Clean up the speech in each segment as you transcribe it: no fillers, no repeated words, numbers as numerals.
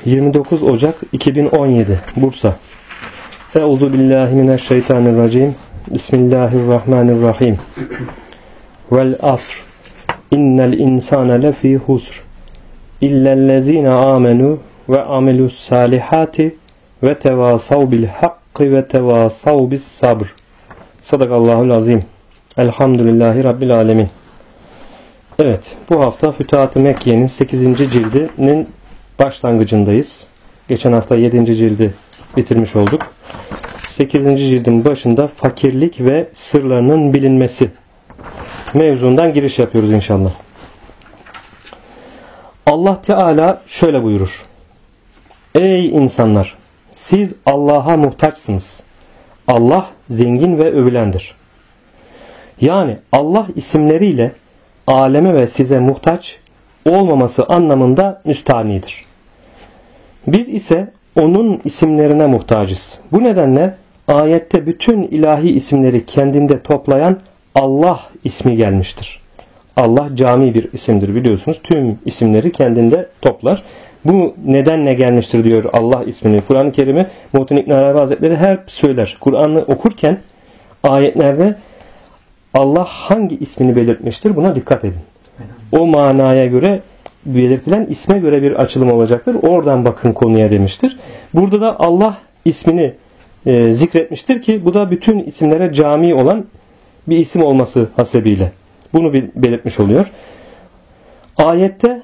29 Ocak 2017 Bursa. Euzu billahi mineşşeytanirracim. Bismillahirrahmanirrahim. Vel asr. İnnel insane lefî husr. İllellezîne âmenû ve amilus salihati ve tevâsav bil hakkı ve tevâsav bis sabr. Sadakallahul azim. Elhamdülillahi Rabbil alemin. Evet, bu hafta Fütuhat-ı Mekke'nin 8. cildinin başlangıcındayız. Geçen hafta 7. cildi bitirmiş olduk. 8. cildin başında fakirlik ve sırlarının bilinmesi mevzundan giriş yapıyoruz inşallah. Allah Teala şöyle buyurur. Ey insanlar! Siz Allah'a muhtaçsınız. Allah zengin ve övülendir. Yani Allah isimleriyle aleme ve size muhtaç olmaması anlamında müstahnidir. Biz ise onun isimlerine muhtacız. Bu nedenle ayette bütün ilahi isimleri kendinde toplayan Allah ismi gelmiştir. Allah cami bir isimdir biliyorsunuz. Tüm isimleri kendinde toplar. Bu nedenle gelmiştir diyor Allah ismini. Kur'an-ı Kerim'i Muhittin İbn Arabi Hazretleri hep söyler. Kur'an'ı okurken ayetlerde Allah hangi ismini belirtmiştir? Buna dikkat edin. O manaya göre belirtilen isme göre bir açılım olacaktır. Oradan bakın konuya demiştir. Burada da Allah ismini zikretmiştir ki bu da bütün isimlere cami olan bir isim olması hasebiyle. Bunu belirtmiş oluyor. Ayette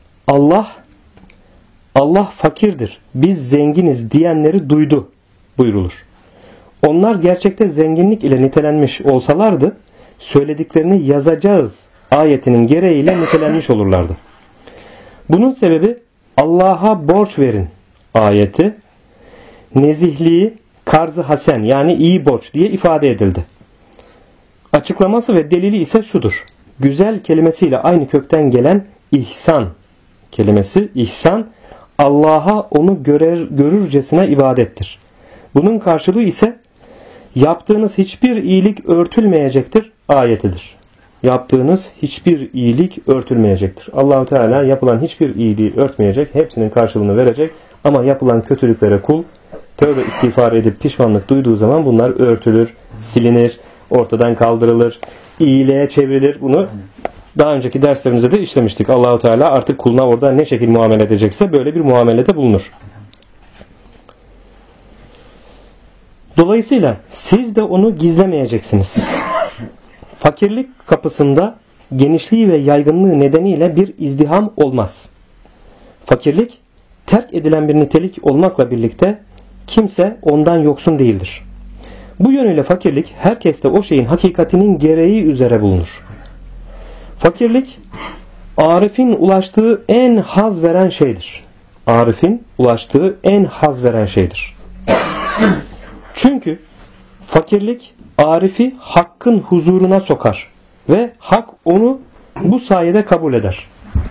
Allah fakirdir, biz zenginiz diyenleri duydu buyrulur. Onlar gerçekte zenginlik ile nitelenmiş olsalardı söylediklerini yazacağız ayetinin gereğiyle nitelenmiş olurlardı. Bunun sebebi Allah'a borç verin ayeti nezihliği karz-ı hasen yani iyi borç diye ifade edildi. Açıklaması ve delili ise şudur. Güzel kelimesiyle aynı kökten gelen ihsan kelimesi, ihsan Allah'a onu görürcesine ibadettir. Bunun karşılığı ise yaptığınız hiçbir iyilik örtülmeyecektir ayetidir. Yaptığınız hiçbir iyilik örtülmeyecektir. Allah-u Teala yapılan hiçbir iyiliği örtmeyecek, hepsinin karşılığını verecek ama yapılan kötülüklere kul tövbe istiğfar edip pişmanlık duyduğu zaman bunlar örtülür, silinir, ortadan kaldırılır, iyiliğe çevrilir. Bunu daha önceki derslerimizde de işlemiştik. Allah-u Teala artık kuluna orada ne şekil muamele edecekse böyle bir muamelede bulunur. Dolayısıyla siz de onu gizlemeyeceksiniz. Fakirlik kapısında genişliği ve yaygınlığı nedeniyle bir izdiham olmaz. Fakirlik terk edilen bir nitelik olmakla birlikte kimse ondan yoksun değildir. Bu yönüyle fakirlik herkeste o şeyin hakikatinin gereği üzere bulunur. Fakirlik arifin ulaştığı en haz veren şeydir. Arifin ulaştığı en haz veren şeydir. Çünkü fakirlik arifi hakkın huzuruna sokar ve hak onu bu sayede kabul eder.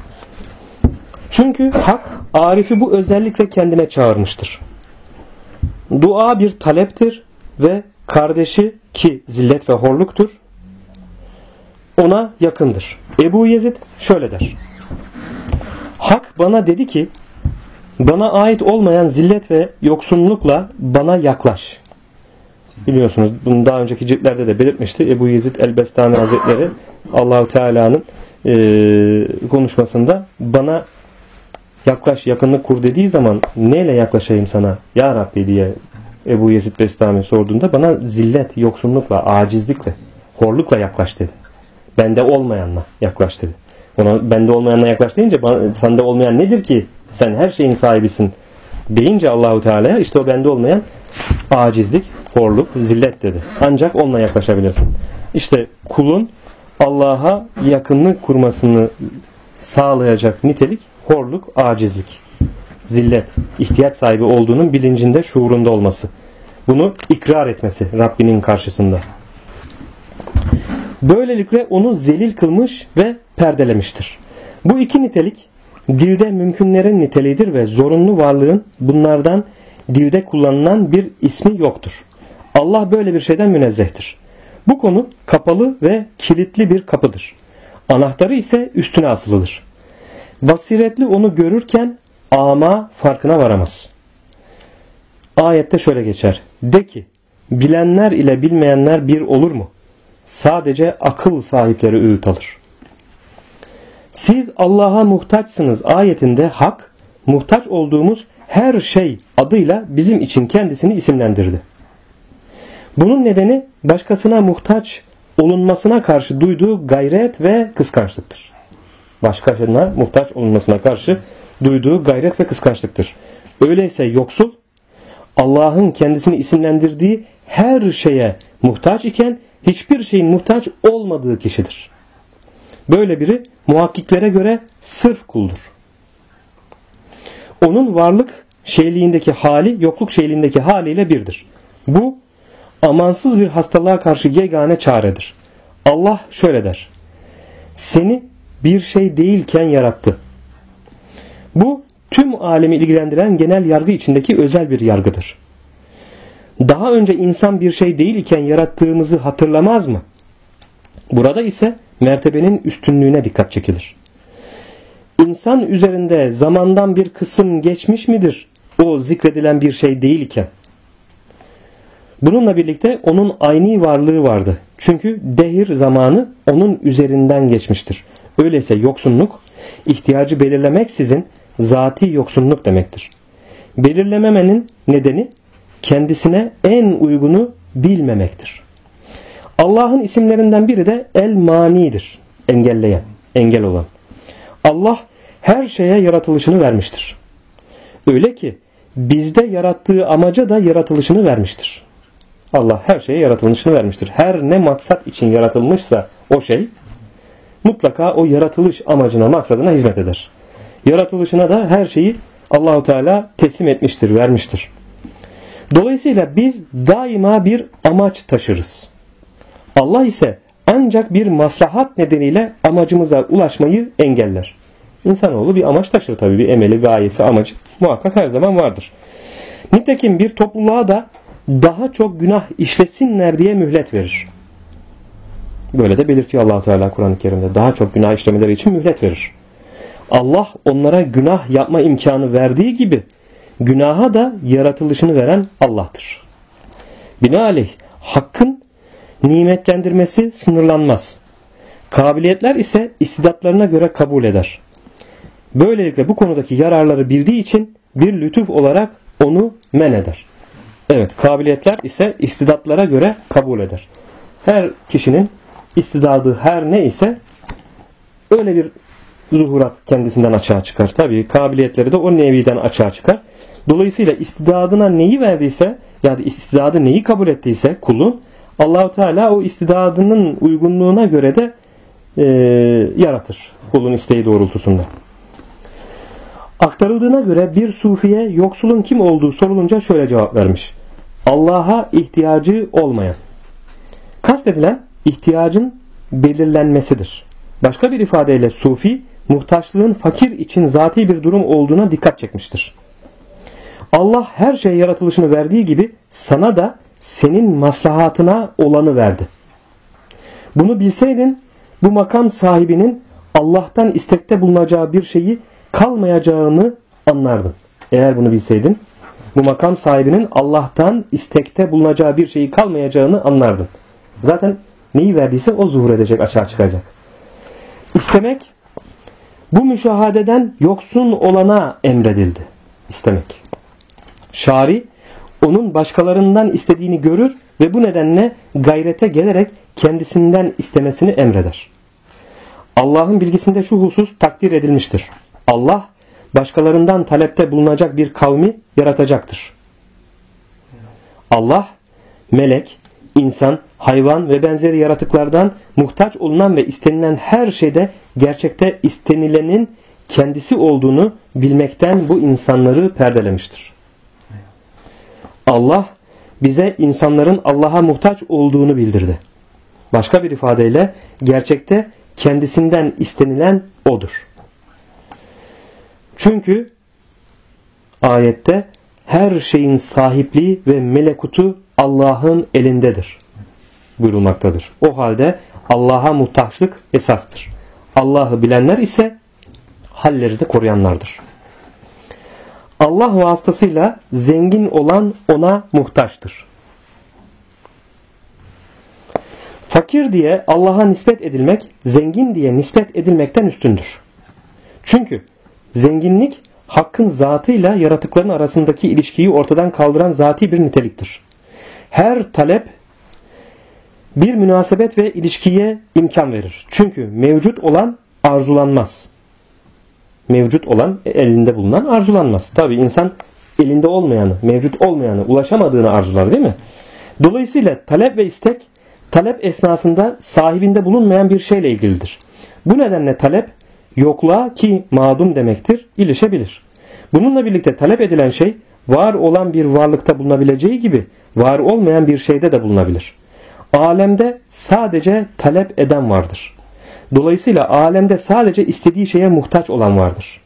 Çünkü hak arifi bu özellikle kendine çağırmıştır. Dua bir taleptir ve kardeşi ki zillet ve horluktur ona yakındır. Ebu Yezid şöyle der. Hak bana dedi ki bana ait olmayan zillet ve yoksunlukla bana yaklaş. Biliyorsunuz bunu daha önceki ciltlerde de belirtmişti. Ebu Yezid el-Bestami Hazretleri Allah-u Teala'nın konuşmasında bana yaklaş, yakınlık kur dediği zaman neyle yaklaşayım sana ya Rabbi diye Ebu Yezid Bestami sorduğunda bana zillet, yoksunlukla, acizlikle, horlukla yaklaş dedi. Bende olmayanla yaklaş dedi. Ona bende olmayanla yaklaş deyince sende olmayan nedir ki? Sen her şeyin sahibisin deyince Allahu Teala'ya işte o bende olmayan acizlik, horluk, zillet dedi. Ancak onunla yaklaşabilirsin. İşte kulun Allah'a yakınlık kurmasını sağlayacak nitelik horluk, acizlik, zillet, ihtiyaç sahibi olduğunun bilincinde, şuurunda olması. Bunu ikrar etmesi Rabbinin karşısında. Böylelikle onu zelil kılmış ve perdelemiştir. Bu iki nitelik dilde mümkünlerin niteliğidir ve zorunlu varlığın bunlardan dilde kullanılan bir ismi yoktur. Allah böyle bir şeyden münezzehtir. Bu konu kapalı ve kilitli bir kapıdır. Anahtarı ise üstüne asılıdır. Basiretli onu görürken ama farkına varamaz. Ayette şöyle geçer. De ki, bilenler ile bilmeyenler bir olur mu? Sadece akıl sahipleri öğüt alır. Siz Allah'a muhtaçsınız ayetinde hak, muhtaç olduğumuz her şey adıyla bizim için kendisini isimlendirdi. Bunun nedeni başkasına muhtaç olunmasına karşı duyduğu gayret ve kıskançlıktır. Başkasına muhtaç olunmasına karşı duyduğu gayret ve kıskançlıktır. Öyleyse yoksul, Allah'ın kendisini isimlendirdiği her şeye muhtaç iken hiçbir şeyin muhtaç olmadığı kişidir. Böyle biri muhakkiklere göre sırf kuldur. Onun varlık şeyliğindeki hali yokluk şeyliğindeki haliyle birdir. Bu amansız bir hastalığa karşı yegane çaredir. Allah şöyle der. Seni bir şey değilken yarattı. Bu tüm alemi ilgilendiren genel yargı içindeki özel bir yargıdır. Daha önce insan bir şey değil iken yarattığımızı hatırlamaz mı? Burada ise mertebenin üstünlüğüne dikkat çekilir. İnsan üzerinde zamandan bir kısım geçmiş midir o zikredilen bir şey değil iken? Bununla birlikte onun aynı varlığı vardı. Çünkü dehir zamanı onun üzerinden geçmiştir. Öyleyse yoksunluk, ihtiyacı belirlemeksizin zati yoksunluk demektir. Belirlememenin nedeni kendisine en uygunu bilmemektir. Allah'ın isimlerinden biri de El-Mani'dir. Engelleyen, engel olan. Allah her şeye yaratılışını vermiştir. Öyle ki bizde yarattığı amaca da yaratılışını vermiştir. Allah her şeye yaratılışını vermiştir. Her ne maksat için yaratılmışsa o şey mutlaka o yaratılış amacına, maksadına hizmet eder. Yaratılışına da her şeyi Allahu Teala teslim etmiştir, vermiştir. Dolayısıyla biz daima bir amaç taşırız. Allah ise ancak bir maslahat nedeniyle amacımıza ulaşmayı engeller. İnsanoğlu bir amaç taşır tabii. Bir emeli, gayesi, amacı muhakkak her zaman vardır. Nitekim bir topluluğa da daha çok günah işlesinler diye mühlet verir. Böyle de belirtiyor Allah-u Teala Kur'an-ı Kerim'de. Daha çok günah işlemeleri için mühlet verir. Allah onlara günah yapma imkanı verdiği gibi günaha da yaratılışını veren Allah'tır. Binaenaleyh hakkın nimetlendirmesi sınırlanmaz. Kabiliyetler ise istidatlarına göre kabul eder. Böylelikle bu konudaki yararları bildiği için bir lütuf olarak onu men eder. Evet, kabiliyetler ise istidatlara göre kabul eder. Her kişinin istidadı her ne ise öyle bir zuhurat kendisinden açığa çıkar. Tabii kabiliyetleri de o neviden açığa çıkar. Dolayısıyla istidadına neyi verdiyse, yani istidadı neyi kabul ettiyse kulun, Allah-u Teala o istidadının uygunluğuna göre de yaratır. Kulun isteği doğrultusunda. Aktarıldığına göre bir sufiye yoksulun kim olduğu sorulunca şöyle cevap vermiş. Allah'a ihtiyacı olmayan. Kastedilen ihtiyacın belirlenmesidir. Başka bir ifadeyle sufi, muhtaçlığın fakir için zati bir durum olduğuna dikkat çekmiştir. Allah her şeye yaratılışını verdiği gibi sana da senin maslahatına olanı verdi. Bunu bilseydin bu makam sahibinin Allah'tan istekte bulunacağı bir şeyi kalmayacağını anlardın. Eğer bunu bilseydin bu makam sahibinin Allah'tan istekte bulunacağı bir şeyi kalmayacağını anlardın. Zaten neyi verdiyse o zuhur edecek, açığa çıkacak. İstemek bu müşahadeden yoksun olana emredildi. İstemek. Şari onun başkalarından istediğini görür ve bu nedenle gayrete gelerek kendisinden istemesini emreder. Allah'ın bilgisinde şu husus takdir edilmiştir. Allah başkalarından talepte bulunacak bir kavmi yaratacaktır. Allah melek, insan, hayvan ve benzeri yaratıklardan muhtaç olunan ve istenilen her şeyde gerçekte istenilenin kendisi olduğunu bilmekten bu insanları perdelemiştir. Allah bize insanların Allah'a muhtaç olduğunu bildirdi. Başka bir ifadeyle gerçekte kendisinden istenilen odur. Çünkü ayette her şeyin sahipliği ve melekutu Allah'ın elindedir buyurulmaktadır. O halde Allah'a muhtaçlık esastır. Allah'ı bilenler ise halleri de koruyanlardır. Allah vasıtasıyla zengin olan ona muhtaçtır. Fakir diye Allah'a nispet edilmek, zengin diye nispet edilmekten üstündür. Çünkü zenginlik hakkın zatıyla yaratıkların arasındaki ilişkiyi ortadan kaldıran zati bir niteliktir. Her talep bir münasebet ve ilişkiye imkan verir. Çünkü mevcut olan arzulanmaz. Mevcut olan elinde bulunan arzulanmaz. Tabi insan elinde olmayanı, mevcut olmayanı, ulaşamadığını arzular değil mi? Dolayısıyla talep ve istek talep esnasında sahibinde bulunmayan bir şeyle ilgilidir. Bu nedenle talep yokluğa, ki madum demektir, ilişebilir. Bununla birlikte talep edilen şey var olan bir varlıkta bulunabileceği gibi var olmayan bir şeyde de bulunabilir. Alemde sadece talep eden vardır. Dolayısıyla alemde sadece istediği şeye muhtaç olan vardır.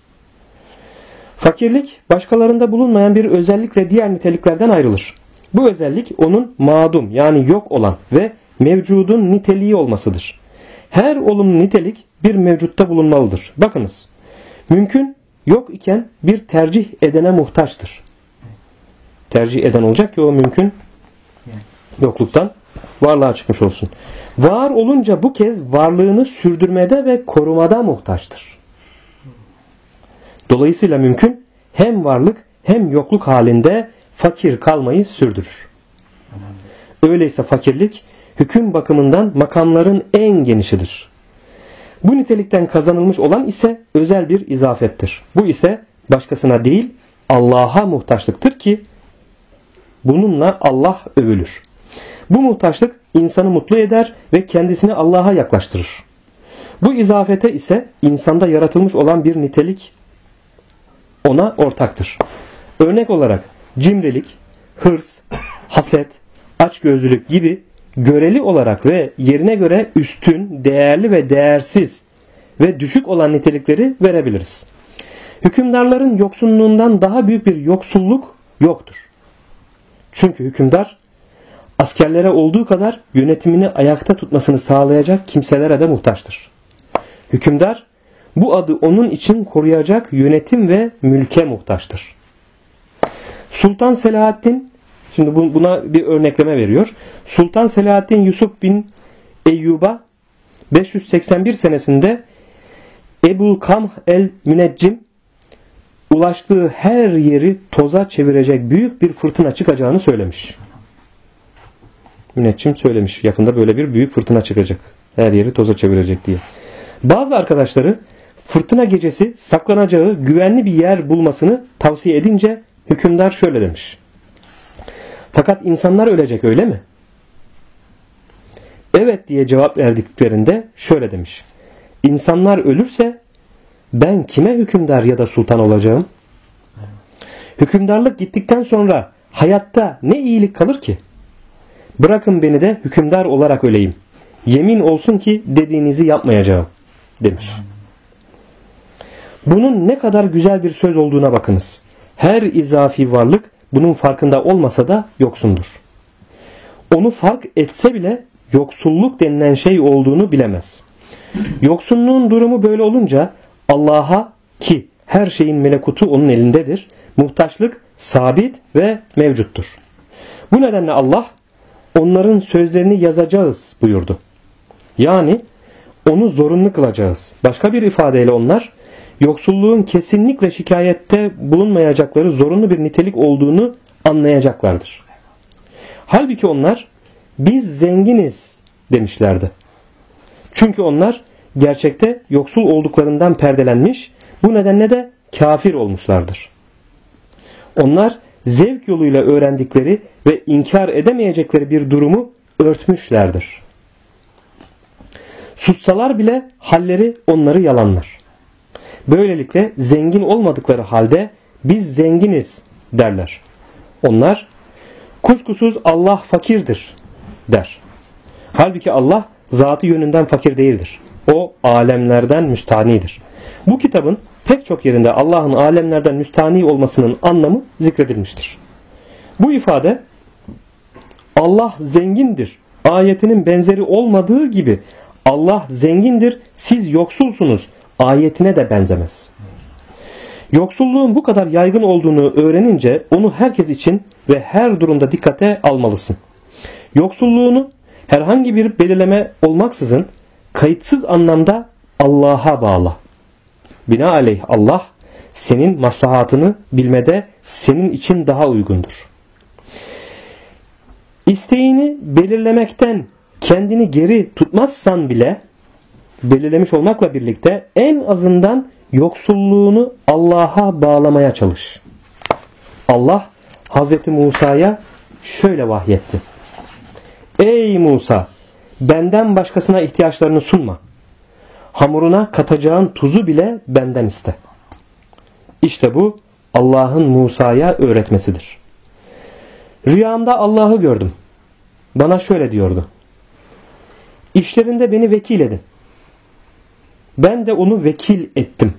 Fakirlik başkalarında bulunmayan bir özellikle diğer niteliklerden ayrılır. Bu özellik onun madum, yani yok olan ve mevcudun niteliği olmasıdır. Her olumlu nitelik bir mevcutta bulunmalıdır. Bakınız, mümkün yok iken bir tercih edene muhtaçtır. Tercih eden olacak ki o mümkün yokluktan varlığa çıkmış olsun. Var olunca bu kez varlığını sürdürmede ve korumada muhtaçtır. Dolayısıyla mümkün hem varlık hem yokluk halinde fakir kalmayı sürdürür. Öyleyse fakirlik hüküm bakımından makamların en genişidir. Bu nitelikten kazanılmış olan ise özel bir izafettir. Bu ise başkasına değil Allah'a muhtaçlıktır ki bununla Allah övülür. Bu muhtaçlık insanı mutlu eder ve kendisini Allah'a yaklaştırır. Bu izafete ise insanda yaratılmış olan bir nitelik ona ortaktır. Örnek olarak cimrilik, hırs, haset, açgözlülük gibi göreli olarak ve yerine göre üstün, değerli ve değersiz ve düşük olan nitelikleri verebiliriz. Hükümdarların yoksunluğundan daha büyük bir yoksulluk yoktur. Çünkü hükümdar askerlere olduğu kadar yönetimini ayakta tutmasını sağlayacak kimselere de muhtaçtır. Hükümdar bu adı onun için koruyacak yönetim ve mülke muhtaçtır. Sultan Selahaddin, şimdi buna bir örnekleme veriyor. Sultan Selahaddin Yusuf bin Eyyub'a 581 senesinde Ebu Kamh el-Müneccim ulaştığı her yeri toza çevirecek büyük bir fırtına çıkacağını söylemiş. Müneccim söylemiş. Yakında böyle bir büyük fırtına çıkacak. Her yeri toza çevirecek diye. Bazı arkadaşları fırtına gecesi saklanacağı güvenli bir yer bulmasını tavsiye edince hükümdar şöyle demiş. Fakat insanlar ölecek, öyle mi? Evet diye cevap verdiklerinde şöyle demiş. İnsanlar ölürse ben kime hükümdar ya da sultan olacağım? Hükümdarlık gittikten sonra hayatta ne iyilik kalır ki? Bırakın beni de hükümdar olarak öleyim. Yemin olsun ki dediğinizi yapmayacağım demiş. Bunun ne kadar güzel bir söz olduğuna bakınız. Her izafi varlık bunun farkında olmasa da yoksundur. Onu fark etse bile yoksulluk denilen şey olduğunu bilemez. Yoksunluğun durumu böyle olunca Allah'a, ki her şeyin melekutu onun elindedir, muhtaçlık sabit ve mevcuttur. Bu nedenle Allah onların sözlerini yazacağız buyurdu. Yani onu zorunlu kılacağız. Başka bir ifadeyle onlar yoksulluğun kesinlikle şikayette bulunmayacakları zorunlu bir nitelik olduğunu anlayacaklardır. Halbuki onlar biz zenginiz demişlerdi. Çünkü onlar gerçekte yoksul olduklarından perdelenmiş, bu nedenle de kafir olmuşlardır. Onlar zevk yoluyla öğrendikleri ve inkar edemeyecekleri bir durumu örtmüşlerdir. Sussalar bile halleri onları yalanlar. Böylelikle zengin olmadıkları halde biz zenginiz derler. Onlar kuşkusuz Allah fakirdir der. Halbuki Allah zatı yönünden fakir değildir. O alemlerden müstanidir. Bu kitabın pek çok yerinde Allah'ın alemlerden müstani olmasının anlamı zikredilmiştir. Bu ifade Allah zengindir ayetinin benzeri olmadığı gibi Allah zengindir siz yoksulsunuz ayetine de benzemez. Yoksulluğun bu kadar yaygın olduğunu öğrenince onu herkes için ve her durumda dikkate almalısın. Yoksulluğunu herhangi bir belirleme olmaksızın kayıtsız anlamda Allah'a bağla. Binaenaleyh Allah senin maslahatını bilmede senin için daha uygundur. İsteğini belirlemekten kendini geri tutmazsan bile belirlemiş olmakla birlikte en azından yoksulluğunu Allah'a bağlamaya çalış. Allah Hazreti Musa'ya şöyle vahyetti. Ey Musa! Benden başkasına ihtiyaçlarını sunma. Hamuruna katacağın tuzu bile benden iste. İşte bu Allah'ın Musa'ya öğretmesidir. Rüyamda Allah'ı gördüm. Bana şöyle diyordu. İşlerinde beni vekil edin. Ben de onu vekil ettim.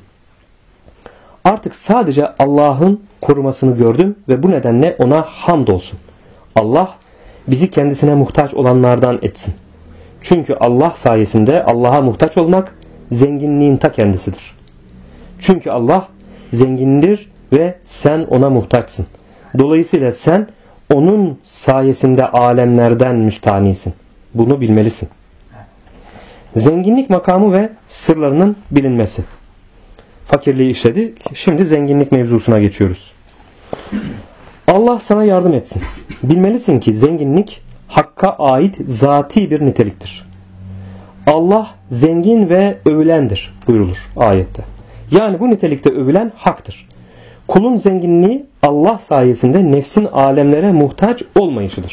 Artık sadece Allah'ın korumasını gördüm ve bu nedenle ona hamdolsun. Allah bizi kendisine muhtaç olanlardan etsin. Çünkü Allah sayesinde Allah'a muhtaç olmak zenginliğin ta kendisidir. Çünkü Allah zengindir ve sen ona muhtaçsın. Dolayısıyla sen onun sayesinde alemlerden müstanisin. Bunu bilmelisin. Zenginlik makamı ve sırlarının bilinmesi. Fakirliği işledik. Şimdi zenginlik mevzusuna geçiyoruz. Allah sana yardım etsin. Bilmelisin ki zenginlik Hakk'a ait zati bir niteliktir. Allah zengin ve övülendir buyurulur ayette. Yani bu nitelikte övülen Hak'tır. Kulun zenginliği Allah sayesinde nefsin alemlere muhtaç olmayışıdır.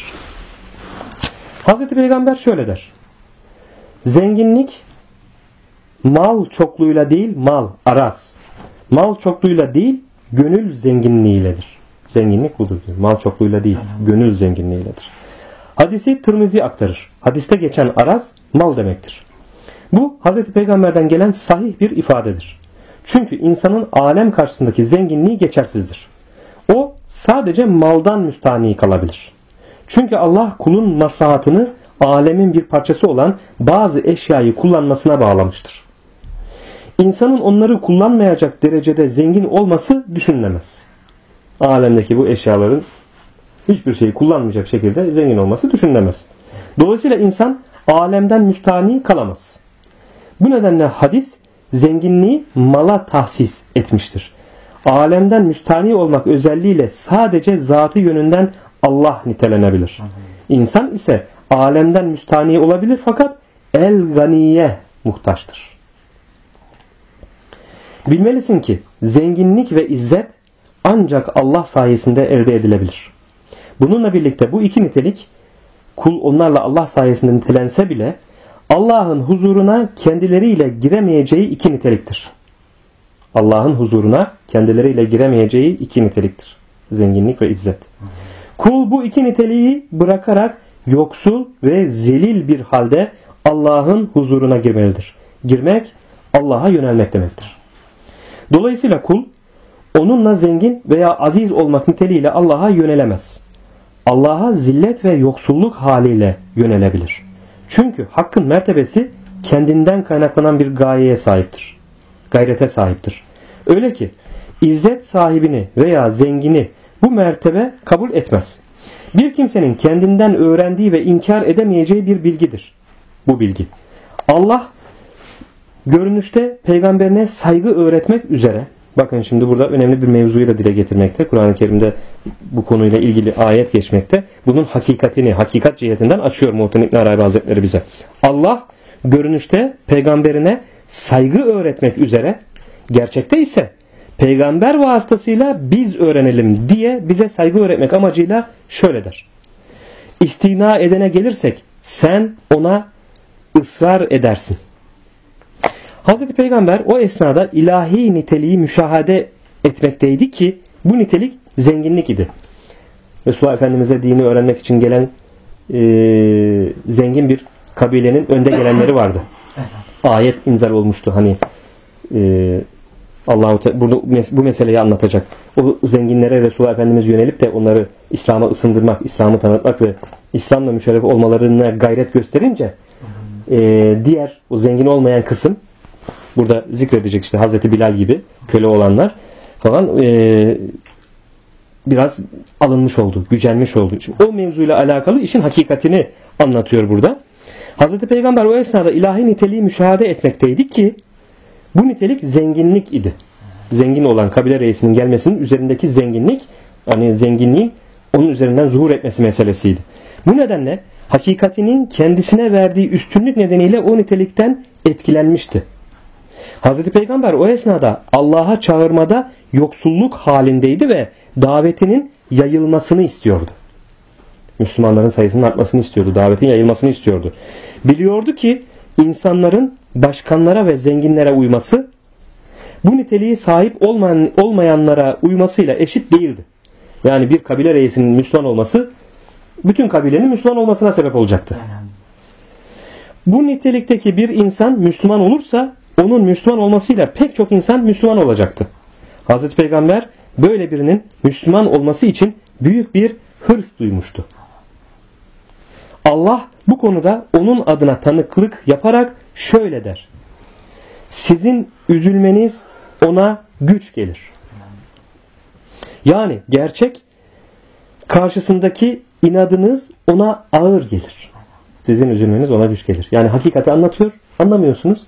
Hazreti Peygamber şöyle der. Zenginlik mal çokluğuyla değil, mal çokluğuyla değil, gönül zenginliğiyledir. Zenginlik budur diyor. Mal çokluğuyla değil, gönül zenginliğiyledir. Hadisi Tirmizi aktarır. Hadiste geçen araz mal demektir. Bu Hazreti Peygamber'den gelen sahih bir ifadedir. Çünkü insanın alem karşısındaki zenginliği geçersizdir. O sadece maldan müstahni kalabilir. Çünkü Allah kulun maslahatını alemin bir parçası olan bazı eşyayı kullanmasına bağlamıştır. İnsanın onları kullanmayacak derecede zengin olması düşünülemez. Alemdeki bu eşyaların hiçbir şeyi kullanmayacak şekilde zengin olması düşünülemez. Dolayısıyla insan alemden müstahni kalamaz. Bu nedenle hadis zenginliği mala tahsis etmiştir. Alemden müstahni olmak özelliğiyle sadece zatı yönünden Allah nitelenebilir. İnsan ise alemden müstahni olabilir fakat el-ganiye muhtaçtır. Bilmelisin ki zenginlik ve izzet ancak Allah sayesinde elde edilebilir. Bununla birlikte bu iki nitelik kul onlarla Allah sayesinde nitelense bile Allah'ın huzuruna kendileriyle giremeyeceği iki niteliktir. Allah'ın huzuruna kendileriyle giremeyeceği iki niteliktir. Zenginlik ve izzet. Kul bu iki niteliği bırakarak yoksul ve zelil bir halde Allah'ın huzuruna girmelidir. Girmek Allah'a yönelmek demektir. Dolayısıyla kul onunla zengin veya aziz olmak niteliğiyle Allah'a yönelemez. Allah'a zillet ve yoksulluk haliyle yönelebilir. Çünkü hakkın mertebesi kendinden kaynaklanan bir gayeye sahiptir. Gayrete sahiptir. Öyle ki izzet sahibini veya zengini bu mertebe kabul etmez. Bir kimsenin kendinden öğrendiği ve inkar edemeyeceği bir bilgidir. Bu bilgi. Allah görünüşte peygamberine saygı öğretmek üzere, bakın şimdi burada önemli bir mevzuyu da dile getirmekte. Kur'an-ı Kerim'de bu konuyla ilgili ayet geçmekte. Bunun hakikatini, hakikat cihetinden açıyor Muhittin İbn Arabi Hazretleri bize. Allah görünüşte peygamberine saygı öğretmek üzere, gerçekte ise peygamber vasıtasıyla biz öğrenelim diye bize saygı öğretmek amacıyla şöyle der. İstina edene gelirsek sen ona ısrar edersin. Hazreti Peygamber o esnada ilahi niteliği müşahede etmekteydi ki bu nitelik zenginlik idi. Resulullah Efendimiz'e dini öğrenmek için gelen zengin bir kabilenin önde gelenleri vardı. Ayet inzal olmuştu. Hani Allah burada bu meseleyi anlatacak. O zenginlere Resulullah Efendimiz yönelip de onları İslam'a ısındırmak, İslam'ı tanıtmak ve İslam'la müşerref olmalarına gayret gösterince diğer o zengin olmayan kısım, burada zikredecek işte Hazreti Bilal gibi köle olanlar, falan biraz alınmış oldu, gücenmiş oldu. Şimdi o mevzuyla alakalı işin hakikatini anlatıyor burada. Hazreti Peygamber o esnada ilahi niteliği müşahede etmekteydi ki bu nitelik zenginlik idi. Zengin olan kabile reisinin gelmesinin üzerindeki zenginlik, hani zenginliğin onun üzerinden zuhur etmesi meselesiydi. Bu nedenle hakikatinin kendisine verdiği üstünlük nedeniyle o nitelikten etkilenmişti. Hazreti Peygamber o esnada Allah'a çağırmada yoksulluk halindeydi ve davetinin yayılmasını istiyordu. Müslümanların sayısının artmasını istiyordu. Davetin yayılmasını istiyordu. Biliyordu ki insanların başkanlara ve zenginlere uyması bu niteliği sahip olmayanlara uymasıyla eşit değildi. Yani bir kabile reisinin Müslüman olması bütün kabilenin Müslüman olmasına sebep olacaktı. Bu nitelikteki bir insan Müslüman olursa onun Müslüman olmasıyla pek çok insan Müslüman olacaktı. Hazreti Peygamber böyle birinin Müslüman olması için büyük bir hırs duymuştu. Allah bu konuda onun adına tanıklık yaparak şöyle der: sizin üzülmeniz ona güç gelir. Yani gerçek karşısındaki inadınız ona ağır gelir. Sizin üzülmeniz ona güç gelir. Yani hakikati anlatıyor, anlamıyorsunuz.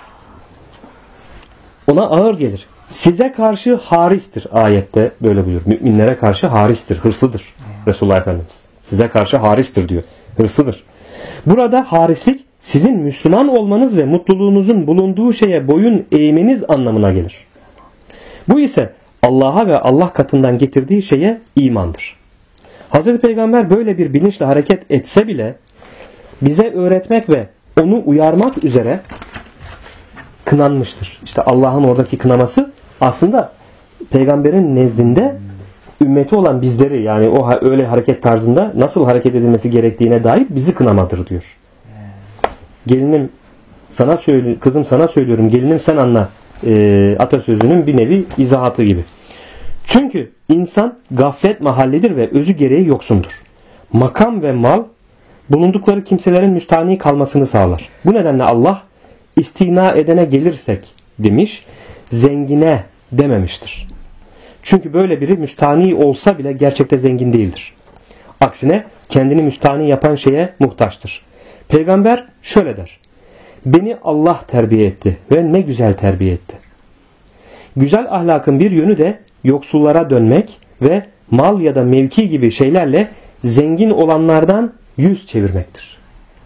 Ona ağır gelir. Size karşı haristir. Ayette böyle buyuruyor. Müminlere karşı haristir, hırslıdır. Resulullah Efendimiz. Size karşı haristir diyor. Hırslıdır. Burada harislik sizin Müslüman olmanız ve mutluluğunuzun bulunduğu şeye boyun eğmeniz anlamına gelir. Bu ise Allah'a ve Allah katından getirdiği şeye imandır. Hazreti Peygamber böyle bir bilinçle hareket etse bile bize öğretmek ve onu uyarmak üzere kınanmıştır. İşte Allah'ın oradaki kınaması aslında Peygamberin nezdinde ümmeti olan bizleri, yani o öyle hareket tarzında nasıl hareket edilmesi gerektiğine dair bizi kınamadır diyor. Gelinim sana söylüyorum, kızım sana söylüyorum, gelinim sen anla atasözünün bir nevi izahatı gibi. Çünkü insan gaflet mahallidir ve özü gereği yoksundur. Makam ve mal bulundukları kimselerin müstahni kalmasını sağlar. Bu nedenle Allah istina edene gelirsek demiş, zengine dememiştir. Çünkü böyle biri müstahni olsa bile gerçekte zengin değildir. Aksine kendini müstahni yapan şeye muhtaçtır. Peygamber şöyle der: beni Allah terbiye etti ve ne güzel terbiye etti. Güzel ahlakın bir yönü de yoksullara dönmek ve mal ya da mevki gibi şeylerle zengin olanlardan yüz çevirmektir.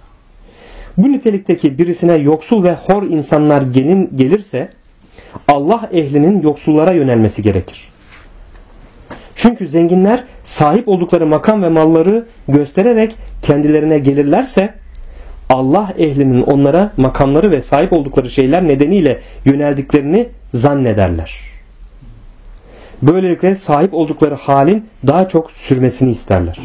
Bu nitelikteki birisine yoksul ve hor insanlar gelirse Allah ehlinin yoksullara yönelmesi gerekir. Çünkü zenginler sahip oldukları makam ve malları göstererek kendilerine gelirlerse Allah ehlinin onlara makamları ve sahip oldukları şeyler nedeniyle yöneldiklerini zannederler. Böylelikle sahip oldukları halin daha çok sürmesini isterler.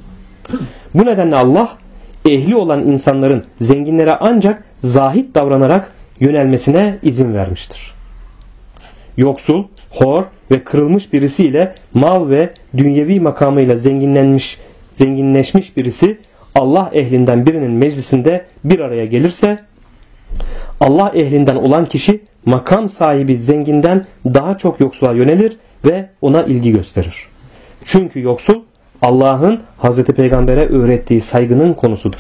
Bu nedenle Allah ehli olan insanların zenginlere ancak zahit davranarak yönelmesine izin vermiştir. Yoksul, hor ve kırılmış birisiyle mal ve dünyevi makamıyla zenginleşmiş birisi Allah ehlinden birinin meclisinde bir araya gelirse Allah ehlinden olan kişi makam sahibi zenginden daha çok yoksula yönelir ve ona ilgi gösterir. Çünkü yoksul Allah'ın Hazreti Peygamber'e öğrettiği saygının konusudur.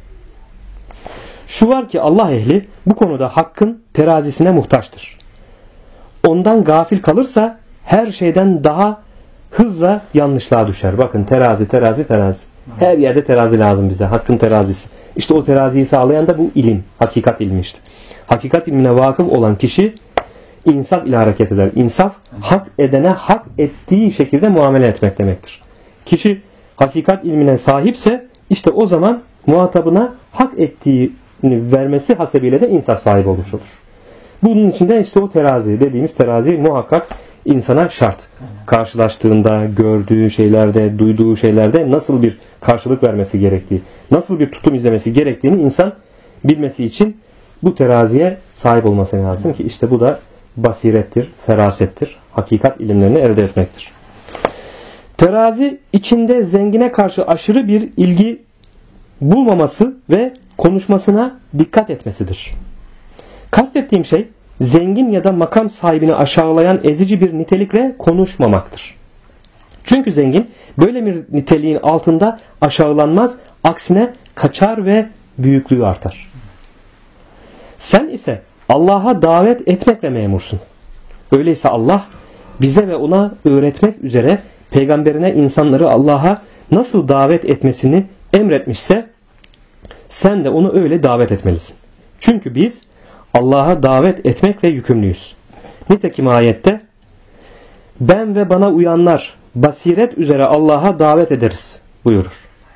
Şu var ki Allah ehli bu konuda hakkın terazisine muhtaçtır. Ondan gafil kalırsa her şeyden daha hızla yanlışlığa düşer. Bakın terazi. Her yerde terazi lazım bize. Hakkın terazisi. İşte o teraziyi sağlayan da bu ilim. Hakikat ilmi işte. Hakikat ilmine vakıf olan kişi insaf ile hareket eder. İnsaf, hak edene hak ettiği şekilde muamele etmek demektir. Kişi hakikat ilmine sahipse işte o zaman muhatabına hak ettiğini vermesi hasebiyle de insaf sahibi olmuş olur. Bunun için de işte o terazi dediğimiz terazi muhakkak insana şart. Karşılaştığında, gördüğü şeylerde, duyduğu şeylerde nasıl bir karşılık vermesi gerektiği, nasıl bir tutum izlemesi gerektiğini insan bilmesi için bu teraziye sahip olması lazım ki işte bu da basirettir, ferasettir, hakikat ilimlerini elde etmektir. Terazi içinde zengine karşı aşırı bir ilgi bulmaması ve konuşmasına dikkat etmesidir. Kastettiğim şey zengin ya da makam sahibini aşağılayan ezici bir nitelikle konuşmamaktır. Çünkü zengin böyle bir niteliğin altında aşağılanmaz, aksine kaçar ve büyüklüğü artar. Sen ise Allah'a davet etmekle memursun. Öyleyse Allah bize ve ona öğretmek üzere peygamberine insanları Allah'a nasıl davet etmesini emretmişse sen de onu öyle davet etmelisin. Çünkü biz Allah'a davet etmekle yükümlüyüz. Nitekim ayette ben ve bana uyanlar basiret üzere Allah'a davet ederiz buyurur.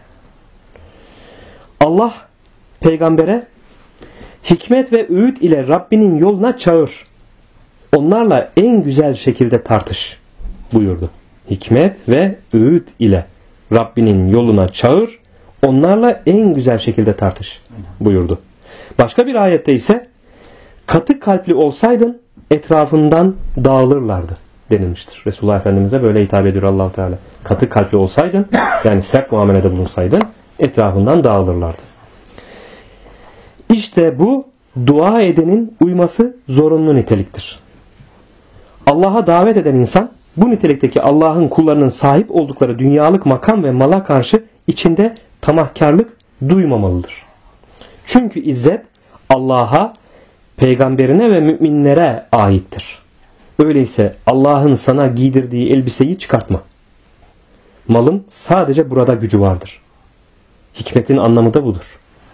Allah peygambere hikmet ve öğüt ile Rabbinin yoluna çağır. Onlarla en güzel şekilde tartış buyurdu. Hikmet ve öğüt ile Rabbinin yoluna çağır. Onlarla en güzel şekilde tartış buyurdu. Başka bir ayette ise katı kalpli olsaydın etrafından dağılırlardı denilmiştir. Resulullah Efendimiz'e böyle hitap ediyor Allah-u Teala. Katı kalpli olsaydın, yani sert muamelede bulunsaydın etrafından dağılırlardı. İşte bu dua edenin uyması zorunlu niteliktir. Allah'a davet eden insan bu nitelikteki Allah'ın kullarının sahip oldukları dünyalık makam ve mala karşı içinde tamahkarlık duymamalıdır. Çünkü izzet Allah'a, peygamberine ve müminlere aittir. Öyleyse Allah'ın sana giydirdiği elbiseyi çıkartma. Malın sadece burada gücü vardır. Hikmetin anlamı da budur.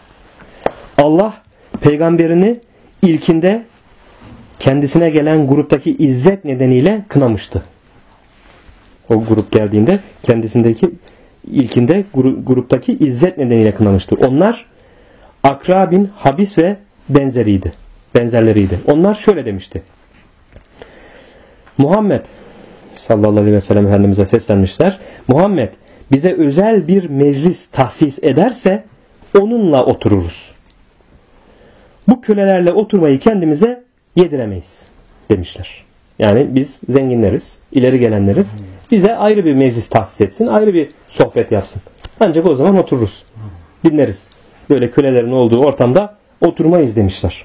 Allah peygamberini ilkinde kendisine gelen gruptaki izzet nedeniyle kınamıştı. O grup geldiğinde kendisindeki ilkinde gruptaki izzet nedeniyle kınamıştı. Onlar Akra bin Habis ve benzerleriydi. Onlar şöyle demişti. Muhammed sallallahu aleyhi ve sellem Efendimiz'e seslenmişler. Muhammed bize özel bir meclis tahsis ederse onunla otururuz. Bu kölelerle oturmayı kendimize yediremeyiz demişler. Yani biz zenginleriz, ileri gelenleriz. Bize ayrı bir meclis tahsis etsin, ayrı bir sohbet yapsın. Ancak o zaman otururuz, dinleriz. Böyle kölelerin olduğu ortamda oturmayız demişler.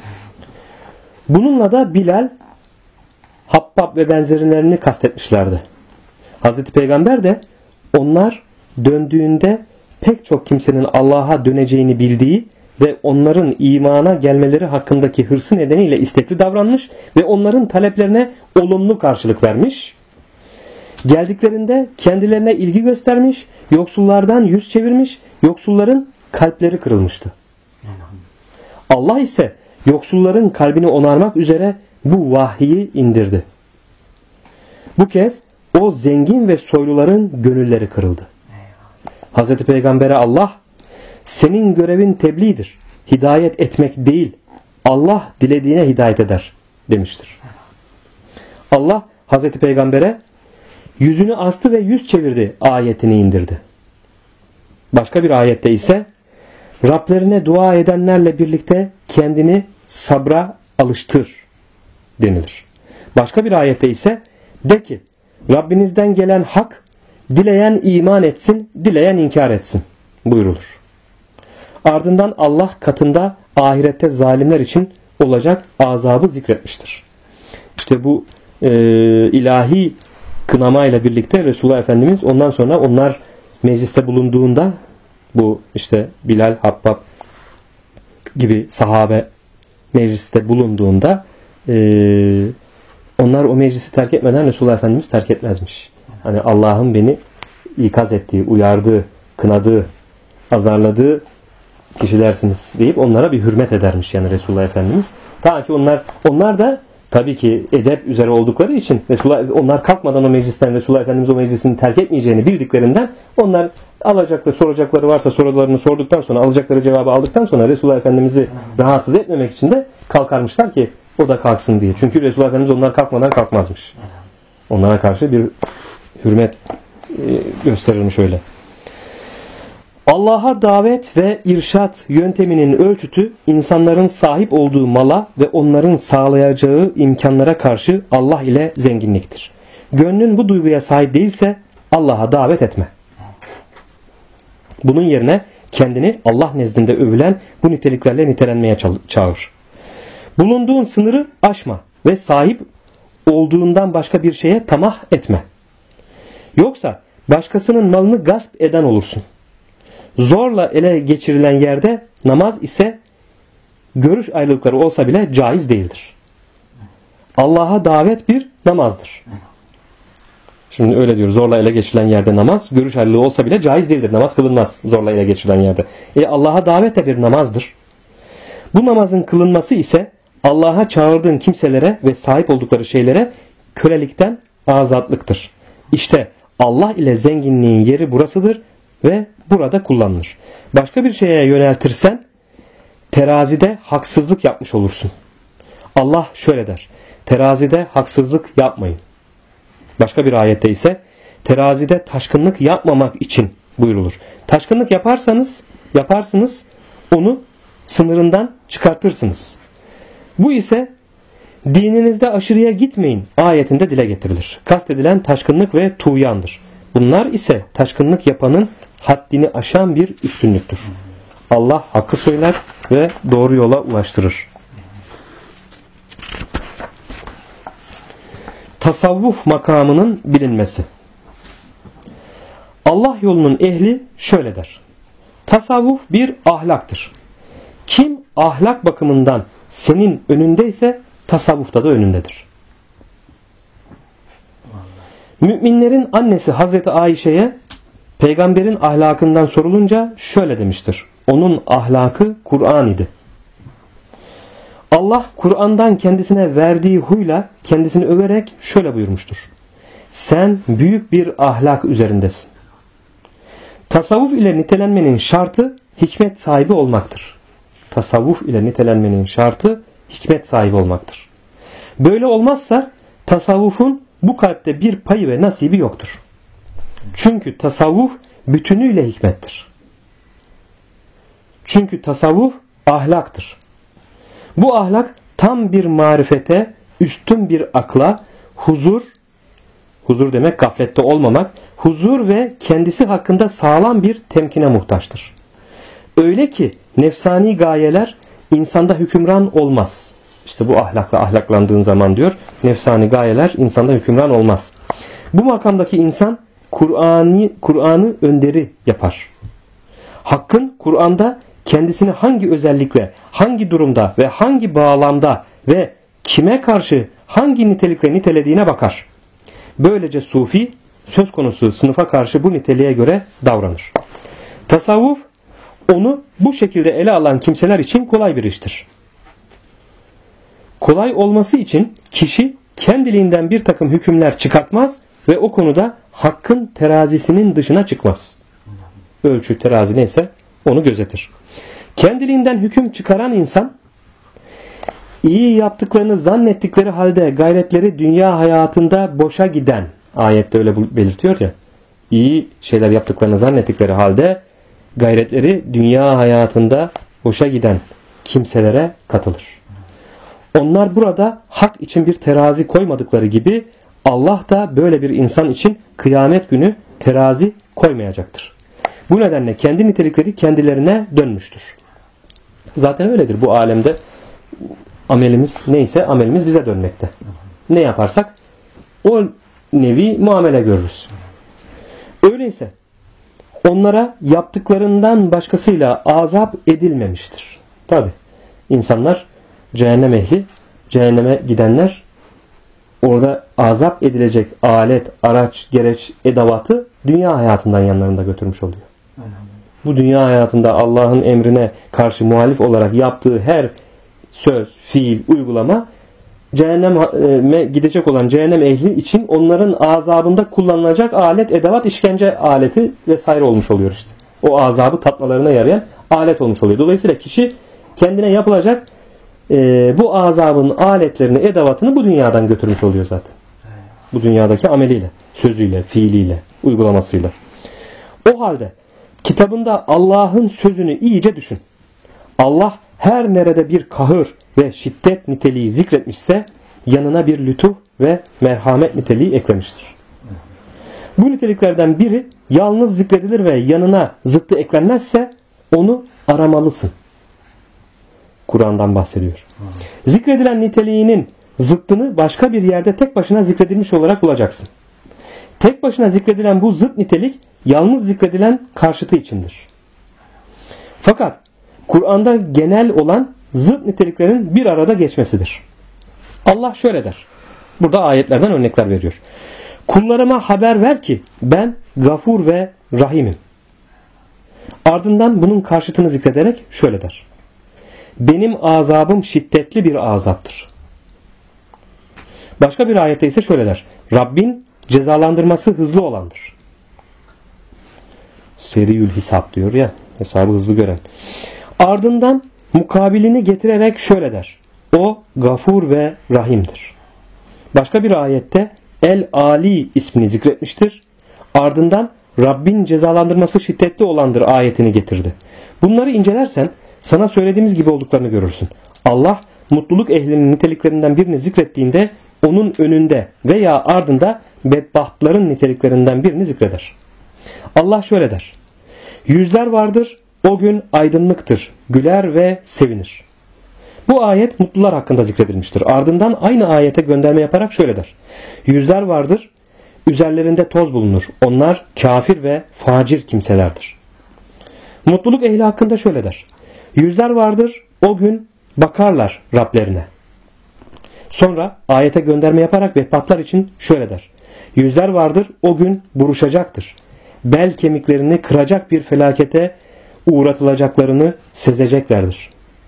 Bununla da Bilal, Habbab ve benzerlerini kastetmişlerdi. Hazreti Peygamber de onlar döndüğünde pek çok kimsenin Allah'a döneceğini bildiği ve onların imana gelmeleri hakkındaki hırsı nedeniyle istekli davranmış ve onların taleplerine olumlu karşılık vermiş. Geldiklerinde kendilerine ilgi göstermiş, yoksullardan yüz çevirmiş, yoksulların kalpleri kırılmıştı. Allah ise yoksulların kalbini onarmak üzere bu vahyi indirdi. Bu kez o zengin ve soyluların gönülleri kırıldı. Hazreti Peygamber'e Allah, senin görevin tebliğdir, hidayet etmek değil, Allah dilediğine hidayet eder demiştir. Allah Hazreti Peygamber'e yüzünü astı ve yüz çevirdi ayetini indirdi. Başka bir ayette ise Rablerine dua edenlerle birlikte kendini sabra alıştır denilir. Başka bir ayette ise de ki Rabbinizden gelen hak, dileyen iman etsin, dileyen inkar etsin buyurulur. Ardından Allah katında ahirette zalimler için olacak azabı zikretmiştir. İşte bu ilahi kınamayla birlikte Resulullah Efendimiz ondan sonra onlar mecliste bulunduğunda bu işte Bilal, Habbab gibi sahabe mecliste bulunduğunda onlar o meclisi terk etmeden Resulullah Efendimiz terk etmezmiş. Hani Allah'ın beni ikaz ettiği, uyardığı, kınadığı, azarladığı kişilersiniz deyip onlara bir hürmet edermiş yani Resulullah Efendimiz. Ta ki onlar da tabii ki edep üzere oldukları için onlar kalkmadan o meclisten Resulullah Efendimiz o meclisini terk etmeyeceğini bildiklerinden onlar alacakları, soracakları varsa sorularını sorduktan sonra alacakları cevabı aldıktan sonra Resulullah Efendimiz'i rahatsız etmemek için de kalkarmışlar ki o da kalksın diye. Çünkü Resulullah Efendimiz onlar kalkmadan kalkmazmış. Onlara karşı bir hürmet gösterirmiş öyle. Allah'a davet ve irşat yönteminin ölçütü insanların sahip olduğu mala ve onların sağlayacağı imkanlara karşı Allah ile zenginliktir. Gönlün bu duyguya sahip değilse Allah'a davet etme. Bunun yerine kendini Allah nezdinde övülen bu niteliklerle nitelenmeye çağır. Bulunduğun sınırı aşma ve sahip olduğundan başka bir şeye tamah etme. Yoksa başkasının malını gasp eden olursun. Zorla ele geçirilen yerde namaz ise görüş ayrılıkları olsa bile caiz değildir. Allah'a davet bir namazdır. Şimdi öyle diyor. Zorla ele geçirilen yerde namaz, görüş ayrılığı olsa bile caiz değildir. Namaz kılınmaz zorla ele geçirilen yerde. Allah'a davet de bir namazdır. Bu namazın kılınması ise Allah'a çağırdığın kimselere ve sahip oldukları şeylere kölelikten azatlıktır. İşte Allah ile zenginliğin yeri burasıdır ve burada kullanılır. Başka bir şeye yöneltirsen terazide haksızlık yapmış olursun. Allah şöyle der: terazide haksızlık yapmayın. Başka bir ayette ise terazide taşkınlık yapmamak için buyurulur. Taşkınlık yaparsınız, onu sınırından çıkartırsınız. Bu ise dininizde aşırıya gitmeyin ayetinde dile getirilir. Kastedilen taşkınlık ve tuğyandır. Bunlar ise taşkınlık yapanın haddini aşan bir üstünlüktür. Allah hakkı söyler ve doğru yola ulaştırır. Tasavvuf makamının bilinmesi. Allah yolunun ehli şöyle der: tasavvuf bir ahlaktır. Kim ahlak bakımından senin önündeyse tasavvufta da önündedir. Müminlerin annesi Hazreti Ayşe'ye peygamberin ahlakından sorulunca şöyle demiştir: onun ahlakı Kur'an idi. Allah Kur'an'dan kendisine verdiği huyla kendisini överek şöyle buyurmuştur: sen büyük bir ahlak üzerindesin. Tasavvuf ile nitelenmenin şartı hikmet sahibi olmaktır. Tasavvuf ile nitelenmenin şartı hikmet sahibi olmaktır. Böyle olmazsa tasavvufun bu kalpte bir payı ve nasibi yoktur. Çünkü tasavvuf bütünüyle hikmettir. Çünkü tasavvuf ahlaktır. Bu ahlak tam bir marifete, üstün bir akla, huzur demek gaflette olmamak, huzur ve kendisi hakkında sağlam bir temkine muhtaçtır. Öyle ki nefsani gayeler insanda hükümran olmaz. İşte bu ahlakla ahlaklandığın zaman diyor, nefsani gayeler insanda hükümran olmaz. Bu makamdaki insan Kur'an'ı önderi yapar. Hakkın Kur'an'da kendisini hangi özellikle, hangi durumda ve hangi bağlamda ve kime karşı hangi nitelikle nitelediğine bakar. Böylece sufi söz konusu sınıfa karşı bu niteliğe göre davranır. Tasavvuf onu bu şekilde ele alan kimseler için kolay bir iştir. Kolay olması için kişi kendiliğinden bir takım hükümler çıkartmaz ve o konuda hakkın terazisinin dışına çıkmaz. Ölçü terazi neyse onu gözetir. Kendiliğinden hüküm çıkaran insan iyi yaptıklarını zannettikleri halde gayretleri dünya hayatında boşa giden, ayette öyle belirtiyor ya, iyi şeyler yaptıklarını zannettikleri halde gayretleri dünya hayatında boşa giden kimselere katılır. Onlar burada hak için bir terazi koymadıkları gibi Allah da böyle bir insan için kıyamet günü terazi koymayacaktır. Bu nedenle kendi nitelikleri kendilerine dönmüştür. Zaten öyledir bu alemde. Amelimiz neyse amelimiz bize dönmekte. Ne yaparsak o nevi muamele görürüz. Öyleyse onlara yaptıklarından başkasıyla azap edilmemiştir. Tabi insanlar cehennem ehli, cehenneme gidenler orada azap edilecek alet, araç, gereç, edavatı dünya hayatından yanlarında götürmüş oluyor. Bu dünya hayatında Allah'ın emrine karşı muhalif olarak yaptığı her söz, fiil, uygulama cehenneme gidecek olan cehennem ehli için onların azabında kullanılacak alet, edevat, işkence aleti vesaire olmuş oluyor işte. O azabı tatmalarına yarayan alet olmuş oluyor. Dolayısıyla kişi kendine yapılacak bu azabın aletlerini, edevatını bu dünyadan götürmüş oluyor zaten. Bu dünyadaki ameliyle, sözüyle, fiiliyle, uygulamasıyla. O halde kitabında Allah'ın sözünü iyice düşün. Allah her nerede bir kahır ve şiddet niteliği zikretmişse yanına bir lütuf ve merhamet niteliği eklemiştir. Bu niteliklerden biri yalnız zikredilir ve yanına zıttı eklenmezse onu aramalısın. Kur'an'dan bahsediyor. Zikredilen niteliğinin zıttını başka bir yerde tek başına zikredilmiş olarak bulacaksın. Tek başına zikredilen bu zıt nitelik yalnız zikredilen karşıtı içindir. Fakat Kur'an'da genel olan zıt niteliklerin bir arada geçmesidir. Allah şöyle der. Burada ayetlerden örnekler veriyor. Kullarıma haber ver ki ben Gafur ve Rahim'im. Ardından bunun karşıtını zikrederek şöyle der. Benim azabım şiddetli bir azaptır. Başka bir ayette ise şöyle der. Rabbin cezalandırması hızlı olandır. Seriyül hisap diyor ya. Hesabı hızlı gören. Ardından mukabilini getirerek şöyle der. O Gafur ve Rahim'dir. Başka bir ayette El-Ali ismini zikretmiştir. Ardından Rabbin cezalandırması şiddetli olandır ayetini getirdi. Bunları incelersen sana söylediğimiz gibi olduklarını görürsün. Allah mutluluk ehlinin niteliklerinden birini zikrettiğinde onun önünde veya ardında bedbahtların niteliklerinden birini zikreder. Allah şöyle der. Yüzler vardır, o gün aydınlıktır, güler ve sevinir. Bu ayet mutlular hakkında zikredilmiştir. Ardından aynı ayete gönderme yaparak şöyle der. Yüzler vardır, üzerlerinde toz bulunur. Onlar kafir ve facir kimselerdir. Mutluluk ehli hakkında şöyle der. Yüzler vardır, o gün bakarlar Rablerine. Sonra ayete gönderme yaparak bedbahtlar için şöyle der. Yüzler vardır, o gün buruşacaktır. Bel kemiklerini kıracak bir felakete uğratılacaklarını sezeceklerdir.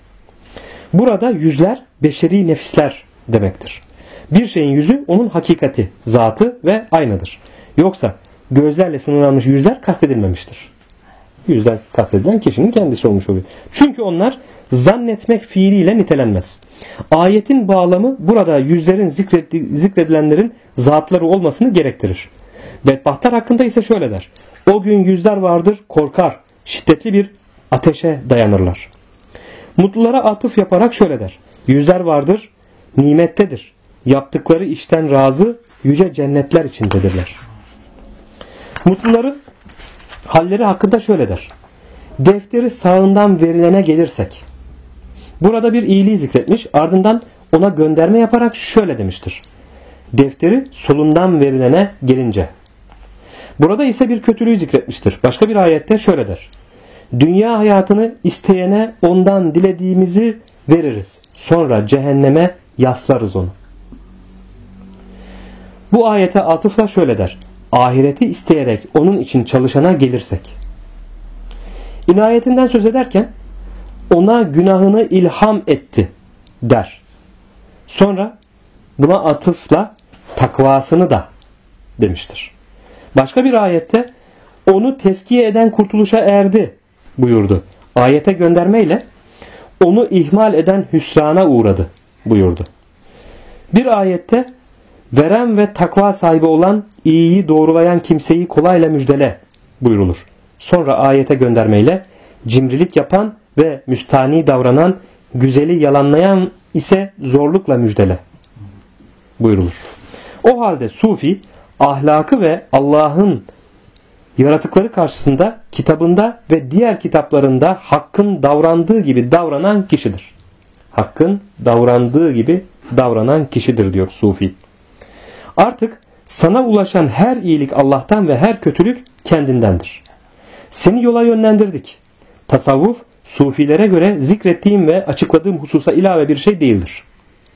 Burada yüzler beşeri nefisler demektir. Bir şeyin yüzü onun hakikati, zatı ve aynıdır. Yoksa gözlerle sınırlanmış yüzler kastedilmemiştir. Yüzler kastedilen kişinin kendisi olmuş oluyor. Çünkü onlar zannetmek fiiliyle nitelenmez. Ayetin bağlamı burada yüzlerin zikredilenlerin zatları olmasını gerektirir. Bedbahtlar hakkında ise şöyle der. O gün yüzler vardır, korkar, şiddetli bir ateşe dayanırlar. Mutlulara atıf yaparak şöyle der. Yüzler vardır, nimettedir. Yaptıkları işten razı, yüce cennetler içindedirler. Mutluların halleri hakkında şöyle der. Defteri sağından verilene gelirsek. Burada bir iyiliği zikretmiş, ardından ona gönderme yaparak şöyle demiştir. Defteri solundan verilene gelince. Burada ise bir kötülüğü zikretmiştir. Başka bir ayette şöyle der. Dünya hayatını isteyene ondan dilediğimizi veririz. Sonra cehenneme yaslarız onu. Bu ayete atıfla şöyle der. Ahireti isteyerek onun için çalışana gelirsek. İnayetinden söz ederken ona günahını ilham etti der. Sonra buna atıfla takvasını da demiştir. Başka bir ayette onu teskiye eden kurtuluşa erdi buyurdu. Ayete göndermeyle onu ihmal eden hüsrana uğradı buyurdu. Bir ayette veren ve takva sahibi olan iyiyi doğrulayan kimseyi kolayla müjdele buyurulur. Sonra ayete göndermeyle cimrilik yapan ve müstani davranan, güzeli yalanlayan ise zorlukla müjdele buyurulur. O halde sufi ahlakı ve Allah'ın yaratıkları karşısında kitabında ve diğer kitaplarında hakkın davrandığı gibi davranan kişidir. Hakkın davrandığı gibi davranan kişidir diyor sufi. Artık sana ulaşan her iyilik Allah'tan ve her kötülük kendindendir. Seni yola yönlendirdik. Tasavvuf, sufilere göre zikrettiğim ve açıkladığım hususa ilave bir şey değildir.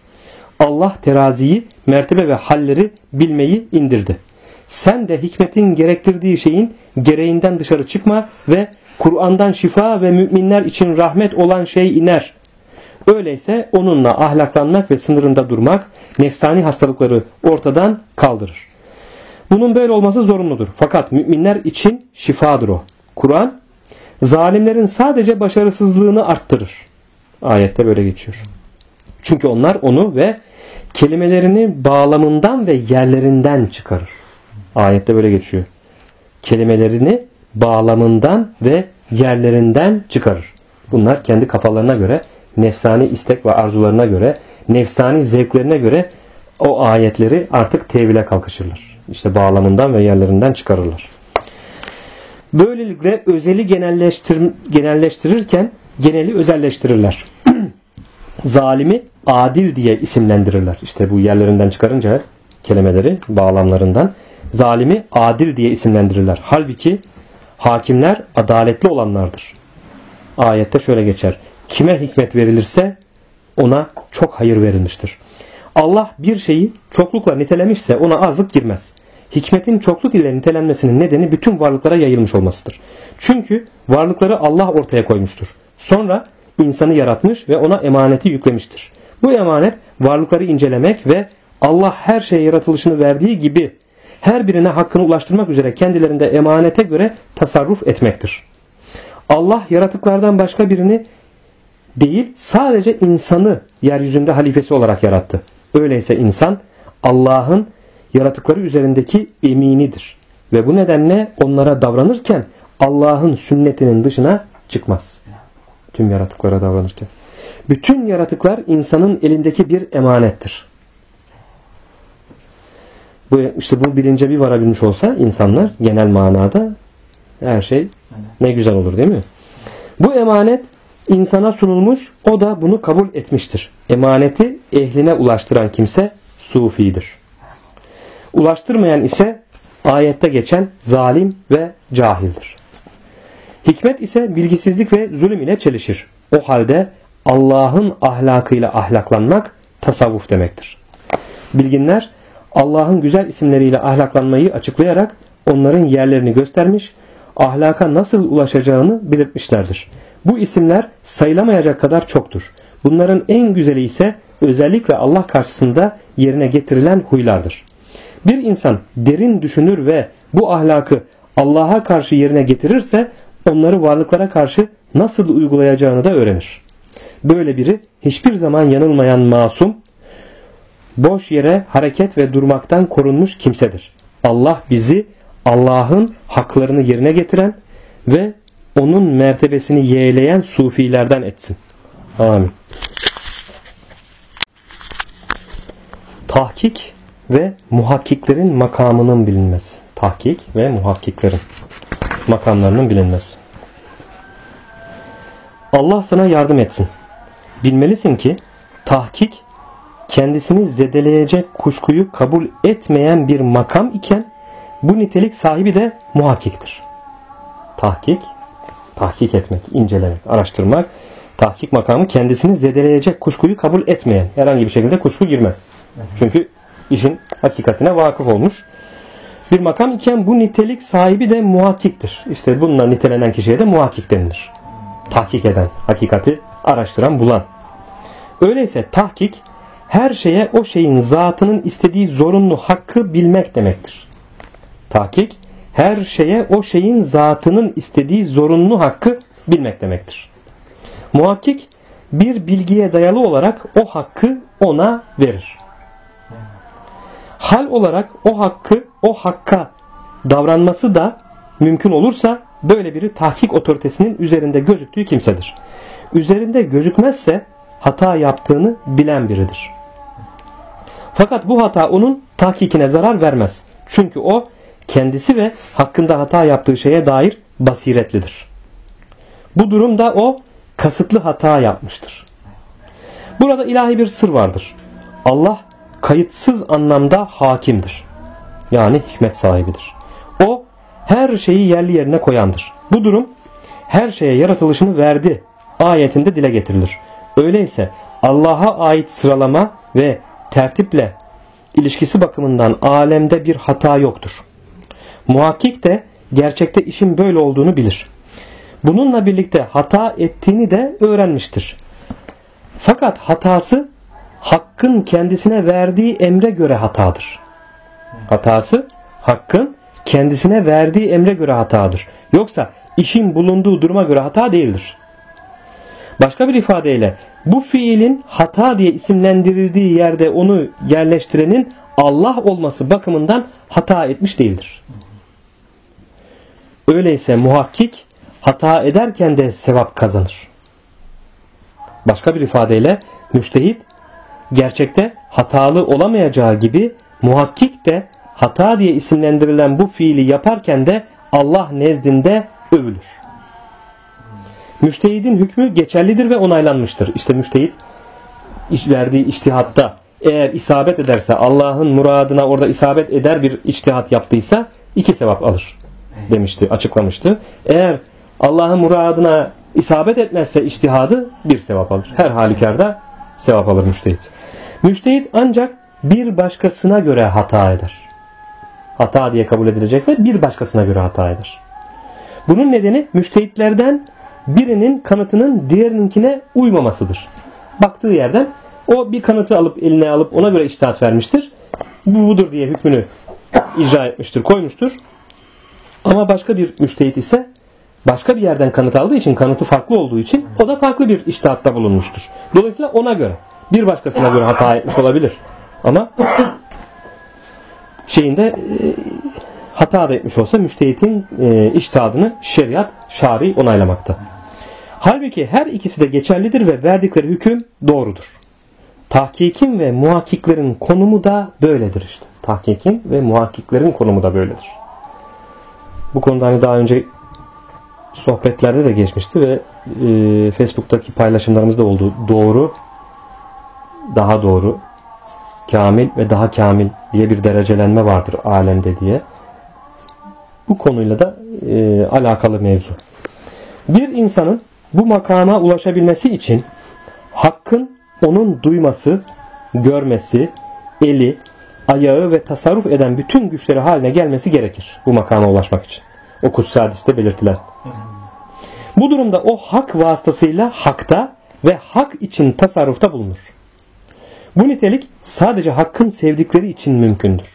Allah teraziyi, mertebe ve halleri bilmeyi indirdi. Sen de hikmetin gerektirdiği şeyin gereğinden dışarı çıkma ve Kur'an'dan şifa ve müminler için rahmet olan şey iner. Öyleyse onunla ahlaklanmak ve sınırında durmak nefsani hastalıkları ortadan kaldırır. Bunun böyle olması zorunludur. Fakat müminler için şifadır o. Kur'an, zalimlerin sadece başarısızlığını arttırır. Ayette böyle geçiyor. Çünkü onlar onu ve kelimelerini bağlamından ve yerlerinden çıkarır. Ayette böyle geçiyor. Kelimelerini bağlamından ve yerlerinden çıkarır. Bunlar kendi kafalarına göre, nefsani istek ve arzularına göre, nefsani zevklerine göre o ayetleri artık tevhile kalkışırlar. İşte bağlamından ve yerlerinden çıkarırlar. Böylelikle özeli genelleştirirken geneli özelleştirirler. zalimi adil diye isimlendirirler. İşte bu yerlerinden çıkarınca kelimeleri bağlamlarından zalimi adil diye isimlendirirler. Halbuki hakimler adaletli olanlardır. Ayette şöyle geçer. Kime hikmet verilirse ona çok hayır verilmiştir. Allah bir şeyi çoklukla nitelemişse ona azlık girmez. Hikmetin çokluk ile nitelenmesinin nedeni bütün varlıklara yayılmış olmasıdır. Çünkü varlıkları Allah ortaya koymuştur. Sonra insanı yaratmış ve ona emaneti yüklemiştir. Bu emanet varlıkları incelemek ve Allah her şeye yaratılışını verdiği gibi her birine hakkını ulaştırmak üzere kendilerinde emanete göre tasarruf etmektir. Allah yaratıklardan başka birini değil, sadece insanı yeryüzünde halifesi olarak yarattı. Öyleyse insan Allah'ın yaratıkları üzerindeki eminidir. Ve bu nedenle onlara davranırken Allah'ın sünnetinin dışına çıkmaz. Tüm yaratıklara davranırken. Bütün yaratıklar insanın elindeki bir emanettir. Bu bilince bir varabilmiş olsa insanlar genel manada her şey ne güzel olur değil mi? Bu emanet insana sunulmuş, o da bunu kabul etmiştir. Emaneti ehline ulaştıran kimse sufidir. Ulaştırmayan ise ayette geçen zalim ve cahildir. Hikmet ise bilgisizlik ve zulüm ile çelişir. O halde Allah'ın ahlakıyla ahlaklanmak tasavvuf demektir. Bilginler Allah'ın güzel isimleriyle ahlaklanmayı açıklayarak onların yerlerini göstermiş, ahlaka nasıl ulaşacağını belirtmişlerdir. Bu isimler sayılamayacak kadar çoktur. Bunların en güzeli ise özellikle Allah karşısında yerine getirilen huylardır. Bir insan derin düşünür ve bu ahlakı Allah'a karşı yerine getirirse onları varlıklara karşı nasıl uygulayacağını da öğrenir. Böyle biri hiçbir zaman yanılmayan masum, boş yere hareket ve durmaktan korunmuş kimsedir. Allah bizi Allah'ın haklarını yerine getiren ve onun mertebesini yeğleyen sufilerden etsin. Amin. Tahkik ve muhakkiklerin makamının bilinmesi. Tahkik ve muhakkiklerin makamlarının bilinmesi. Allah sana yardım etsin. Bilmelisin ki tahkik kendisini zedeleyecek kuşkuyu kabul etmeyen bir makam iken bu nitelik sahibi de muhakkiktir. Tahkik etmek, incelemek, araştırmak. Tahkik makamı kendisini zedeleyecek kuşkuyu kabul etmeyen, herhangi bir şekilde kuşku girmez. Çünkü işin hakikatine vakıf olmuş bir makam iken bu nitelik sahibi de muhakkiktir. İşte bununla nitelenen kişiye de muhakkik denilir. Tahkik eden, hakikati araştıran, bulan. Öyleyse tahkik her şeye o şeyin zatının istediği zorunlu hakkı bilmek demektir. Tahkik her şeye o şeyin zatının istediği zorunlu hakkı bilmek demektir. Muhakkik bir bilgiye dayalı olarak o hakkı ona verir. Hal olarak o hakka davranması da mümkün olursa böyle biri tahkik otoritesinin üzerinde gözüktüğü kimsedir. Üzerinde gözükmezse hata yaptığını bilen biridir. Fakat bu hata onun tahkikine zarar vermez. Çünkü o kendisi ve hakkında hata yaptığı şeye dair basiretlidir. Bu durumda o kasıtlı hata yapmıştır. Burada ilahi bir sır vardır. Allah kayıtsız anlamda hakimdir. Yani hikmet sahibidir. O her şeyi yerli yerine koyandır. Bu durum her şeye yaratılışını verdi ayetinde dile getirilir. Öyleyse Allah'a ait sıralama ve tertiple ilişkisi bakımından alemde bir hata yoktur. Muhakkik de gerçekte işin böyle olduğunu bilir. Bununla birlikte hata ettiğini de öğrenmiştir. Fakat hatası hakkın kendisine verdiği emre göre hatadır. Hatası hakkın kendisine verdiği emre göre hatadır. Yoksa işin bulunduğu duruma göre hata değildir. Başka bir ifadeyle bu fiilin hata diye isimlendirildiği yerde onu yerleştirenin Allah olması bakımından hata etmiş değildir. Öyleyse muhakkik hata ederken de sevap kazanır. Başka bir ifadeyle müştehit gerçekte hatalı olamayacağı gibi muhakkik de hata diye isimlendirilen bu fiili yaparken de Allah nezdinde övülür. Müştehidin hükmü geçerlidir ve onaylanmıştır. İşte müştehit verdiği içtihatta eğer isabet ederse, Allah'ın muradına orada isabet eder bir içtihat yaptıysa 2 sevap alır demişti, açıklamıştı. Eğer Allah'ın muradına isabet etmezse içtihadı 1 sevap alır. Her halükarda sevap alır müştehit. Müştehit ancak bir başkasına göre hata eder. Hata diye kabul edilecekse bir başkasına göre hata eder. Bunun nedeni müştehitlerden birinin kanıtının diğerininkine uymamasıdır. Baktığı yerden o bir kanıtı alıp eline alıp ona göre içtihat vermiştir. Bu budur diye hükmünü icra etmiştir, koymuştur. Ama başka bir müştehit ise başka bir yerden kanıt aldığı için, kanıtı farklı olduğu için o da farklı bir içtihatta bulunmuştur. Dolayısıyla ona göre, bir başkasına göre hata etmiş olabilir. Ama hata da etmiş olsa müştehitin içtihadını şeriat, şari onaylamakta. Halbuki her ikisi de geçerlidir ve verdikleri hüküm doğrudur. Tahkikin ve muhakkiklerin konumu da böyledir işte. Tahkikin ve muhakkiklerin konumu da böyledir. Bu konuda hani daha önce sohbetlerde de geçmişti ve Facebook'taki paylaşımlarımızda oldu. Doğru, daha doğru, kamil ve daha kamil diye bir derecelenme vardır alemde diye. Bu konuyla da alakalı mevzu. Bir insanın bu makama ulaşabilmesi için hakkın onun duyması, görmesi, eli, ayağı ve tasarruf eden bütün güçleri haline gelmesi gerekir bu makama ulaşmak için. O kutsi hadiste belirtilen. Bu durumda o hak vasıtasıyla hakta ve hak için tasarrufta bulunur. Bu nitelik sadece hakkın sevdikleri için mümkündür.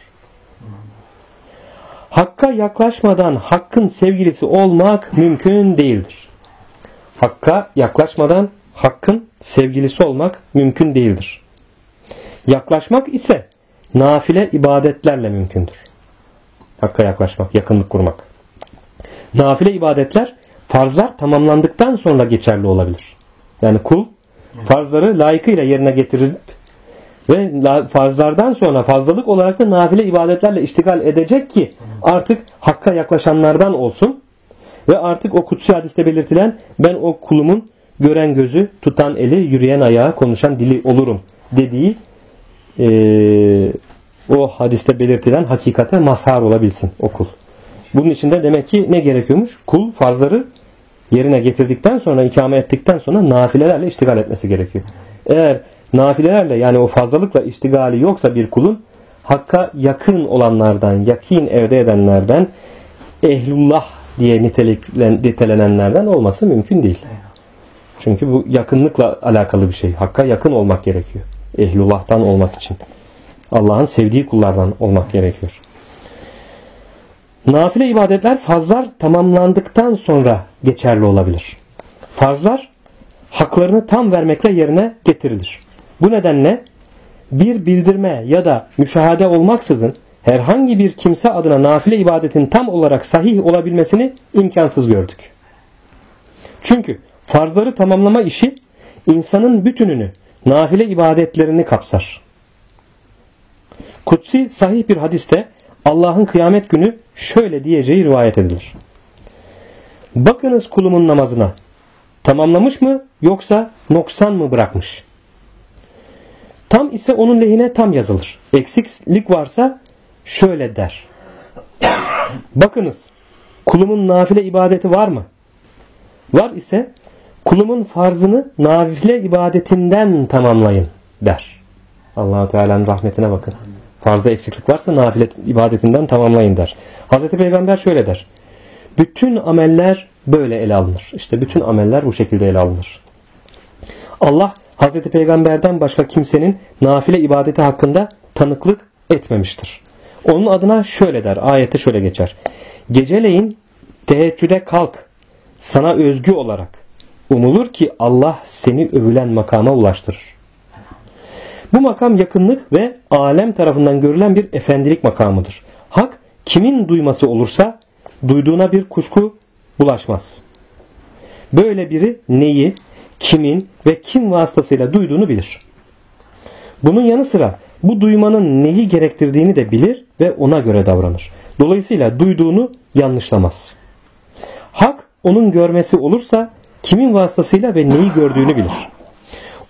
Hakka yaklaşmadan hakkın sevgilisi olmak mümkün değildir. Hakka yaklaşmadan hakkın sevgilisi olmak mümkün değildir. Yaklaşmak ise nafile ibadetlerle mümkündür. Hakka yaklaşmak, yakınlık kurmak. Nafile ibadetler farzlar tamamlandıktan sonra geçerli olabilir. Yani kul farzları layıkıyla yerine getirilip ve farzlardan sonra fazlalık olarak da nafile ibadetlerle iştigal edecek ki artık hakka yaklaşanlardan olsun ve artık o kutsi hadiste belirtilen ben o kulumun gören gözü, tutan eli, yürüyen ayağı, konuşan dili olurum dediği o hadiste belirtilen hakikate mazhar olabilsin o kul. Bunun için de demek ki ne gerekiyormuş? Kul farzları yerine getirdikten sonra, ikame ettikten sonra nafilelerle iştigal etmesi gerekiyor. Eğer nafilelerle yani o fazlalıkla iştigali yoksa bir kulun hakka yakın olanlardan, yakin elde edenlerden, ehlullah diye nitelenenlerden olması mümkün değil. Çünkü bu yakınlıkla alakalı bir şey. Hakka yakın olmak gerekiyor. Ehlullah'tan olmak için. Allah'ın sevdiği kullardan olmak gerekiyor. Nafile ibadetler farzlar tamamlandıktan sonra geçerli olabilir. Farzlar haklarını tam vermekle yerine getirilir. Bu nedenle bir bildirme ya da müşahede olmaksızın herhangi bir kimse adına nafile ibadetin tam olarak sahih olabilmesini imkansız gördük. Çünkü farzları tamamlama işi insanın bütününü, nafile ibadetlerini kapsar. Kutsi sahih bir hadiste Allah'ın kıyamet günü şöyle diyeceği rivayet edilir. Bakınız kulumun namazına. Tamamlamış mı yoksa noksan mı bırakmış? Tam ise onun lehine tam yazılır. Eksiklik varsa şöyle der. Bakınız kulumun nafile ibadeti var mı? Var ise kulumun farzını nafile ibadetinden tamamlayın der. Allah-u Teala'nın rahmetine bakın. Farzda eksiklik varsa nafile ibadetinden tamamlayın der. Hazreti Peygamber şöyle der. Bütün ameller böyle ele alınır. İşte bütün ameller bu şekilde ele alınır. Allah Hazreti Peygamber'den başka kimsenin nafile ibadeti hakkında tanıklık etmemiştir. Onun adına şöyle der. Ayette şöyle geçer. Geceleyin teheccüde kalk. Sana özgü olarak. Umulur ki Allah seni övülen makama ulaştırır. Bu makam yakınlık ve alem tarafından görülen bir efendilik makamıdır. Hak kimin duyması olursa duyduğuna bir kuşku bulaşmaz. Böyle biri neyi, kimin ve kim vasıtasıyla duyduğunu bilir. Bunun yanı sıra bu duymanın neyi gerektirdiğini de bilir ve ona göre davranır. Dolayısıyla duyduğunu yanlışlamaz. Hak onun görmesi olursa kimin vasıtasıyla ve neyi gördüğünü bilir.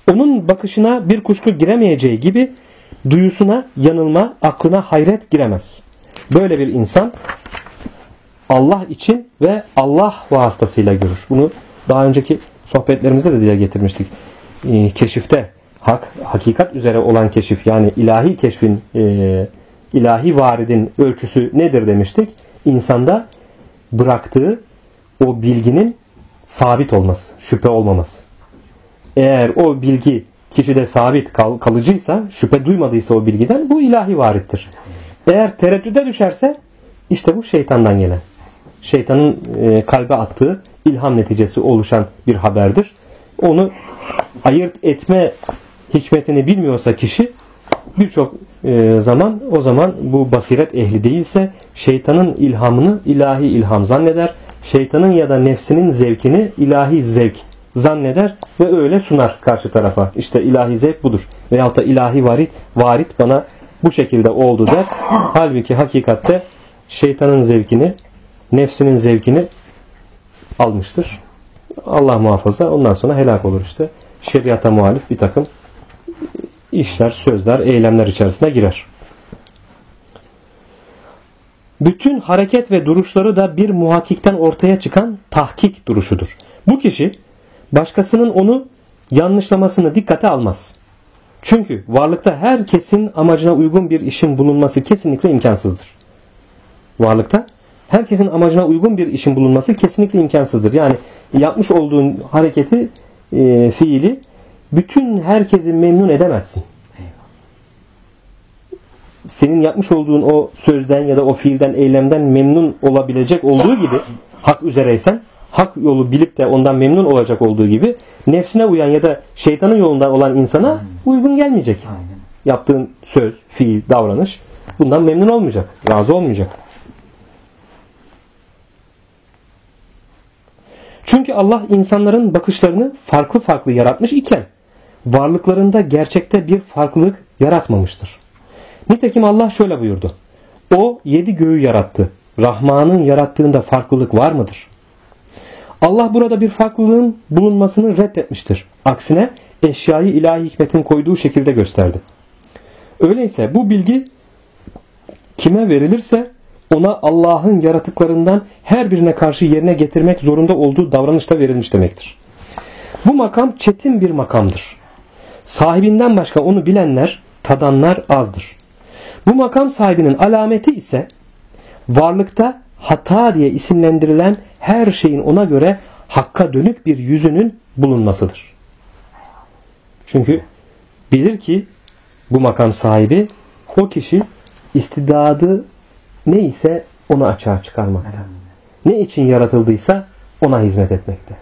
Onun bakışına bir kuşku giremeyeceği gibi duyusuna yanılma, aklına hayret giremez. Böyle bir insan Allah için ve Allah vasıtasıyla görür. Bunu daha önceki sohbetlerimizde de dile getirmiştik. Keşifte hakikat üzere olan keşif, yani ilahi keşfin, ilahi varidin ölçüsü nedir demiştik? İnsanda bıraktığı o bilginin sabit olması, şüphe olmaması. Eğer o bilgi kişide sabit kalıcıysa, şüphe duymadıysa o bilgiden, bu ilahi varittir. Eğer tereddüde düşerse işte bu şeytandan gelen, şeytanın kalbe attığı ilham neticesi oluşan bir haberdir. Onu ayırt etme hikmetini bilmiyorsa kişi birçok zaman, o zaman bu basiret ehli değilse şeytanın ilhamını ilahi ilham zanneder. Şeytanın ya da nefsinin zevkini ilahi zevk zanneder ve öyle sunar karşı tarafa. İşte ilahi zevk budur. Veyahut da ilahi varit bana bu şekilde oldu der. Halbuki hakikatte şeytanın zevkini, nefsinin zevkini almıştır. Allah muhafaza, ondan sonra helak olur işte. Şeriata muhalif bir takım işler, sözler, eylemler içerisine girer. Bütün hareket ve duruşları da bir muhakkikten ortaya çıkan tahkik duruşudur. Bu kişi başkasının onu yanlışlamasını dikkate almaz. Çünkü varlıkta herkesin amacına uygun bir işin bulunması kesinlikle imkansızdır. Varlıkta herkesin amacına uygun bir işin bulunması kesinlikle imkansızdır. Yani yapmış olduğun hareketi, fiili bütün herkesi memnun edemezsin. Senin yapmış olduğun o sözden ya da o fiilden, eylemden memnun olabilecek olduğu gibi, hak üzereysen, hak yolu bilip de ondan memnun olacak olduğu gibi, nefsine uyan ya da şeytanın yolundan olan insana uygun gelmeyecek. Yaptığın söz, fiil, davranış bundan memnun olmayacak, razı olmayacak. Çünkü Allah insanların bakışlarını farklı farklı yaratmış iken varlıklarında gerçekte bir farklılık yaratmamıştır. Nitekim Allah şöyle buyurdu: O 7 göğü yarattı. Rahman'ın yarattığında farklılık var mıdır? Allah burada bir farklılığın bulunmasını reddetmiştir. Aksine eşyayı ilahi hikmetin koyduğu şekilde gösterdi. Öyleyse bu bilgi kime verilirse ona Allah'ın yaratıklarından her birine karşı yerine getirmek zorunda olduğu davranışta verilmiş demektir. Bu makam çetin bir makamdır. Sahibinden başka onu bilenler, tadanlar azdır. Bu makam sahibinin alameti ise varlıkta hata diye isimlendirilen her şeyin ona göre hakka dönük bir yüzünün bulunmasıdır. Çünkü bilir ki bu makam sahibi, o kişi istidadı neyse onu açığa çıkarmakta. Ne için yaratıldıysa ona hizmet etmekte.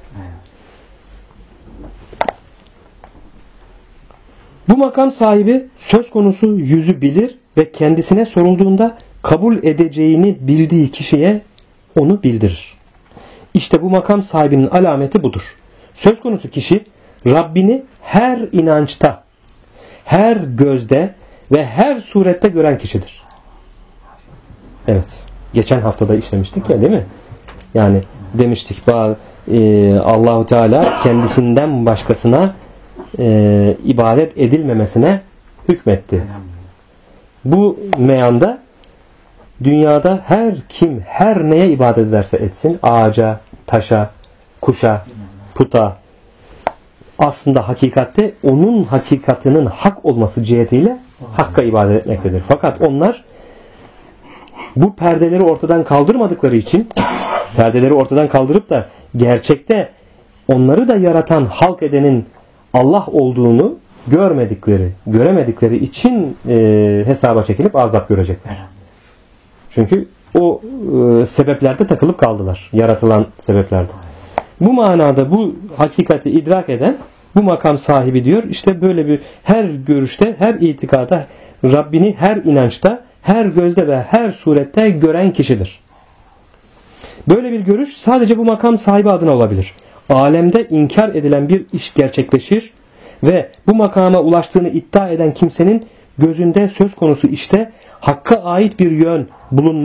Bu makam sahibi söz konusu yüzü bilir ve kendisine sorulduğunda kabul edeceğini bildiği kişiye onu bildirir. İşte bu makam sahibinin alameti budur. Söz konusu kişi Rabbini her inançta, her gözde ve her surette gören kişidir. Evet. Geçen haftada işlemiştik ya, değil mi? Yani demiştik Allahu Teala kendisinden başkasına ibadet edilmemesine hükmetti. Bu meyanda dünyada her kim her neye ibadet ederse etsin, ağaca, taşa, kuşa, puta, aslında hakikatte onun hakikatinin hak olması cihetiyle Hakk'a ibadet etmektedir. Fakat onlar bu perdeleri ortadan kaldırmadıkları için, perdeleri ortadan kaldırıp da gerçekte onları da yaratan, halk edenin Allah olduğunu göremedikleri için hesaba çekilip azap görecekler. Çünkü o sebeplerde takılıp kaldılar. Yaratılan sebeplerde. Bu manada bu hakikati idrak eden bu makam sahibi diyor, işte böyle bir her görüşte, her itikada, Rabbini her inançta, her gözde ve her surette gören kişidir. Böyle bir görüş sadece bu makam sahibi adına olabilir. Alemde inkar edilen bir iş gerçekleşir ve bu makama ulaştığını iddia eden kimsenin gözünde söz konusu işte Hakk'a ait bir yön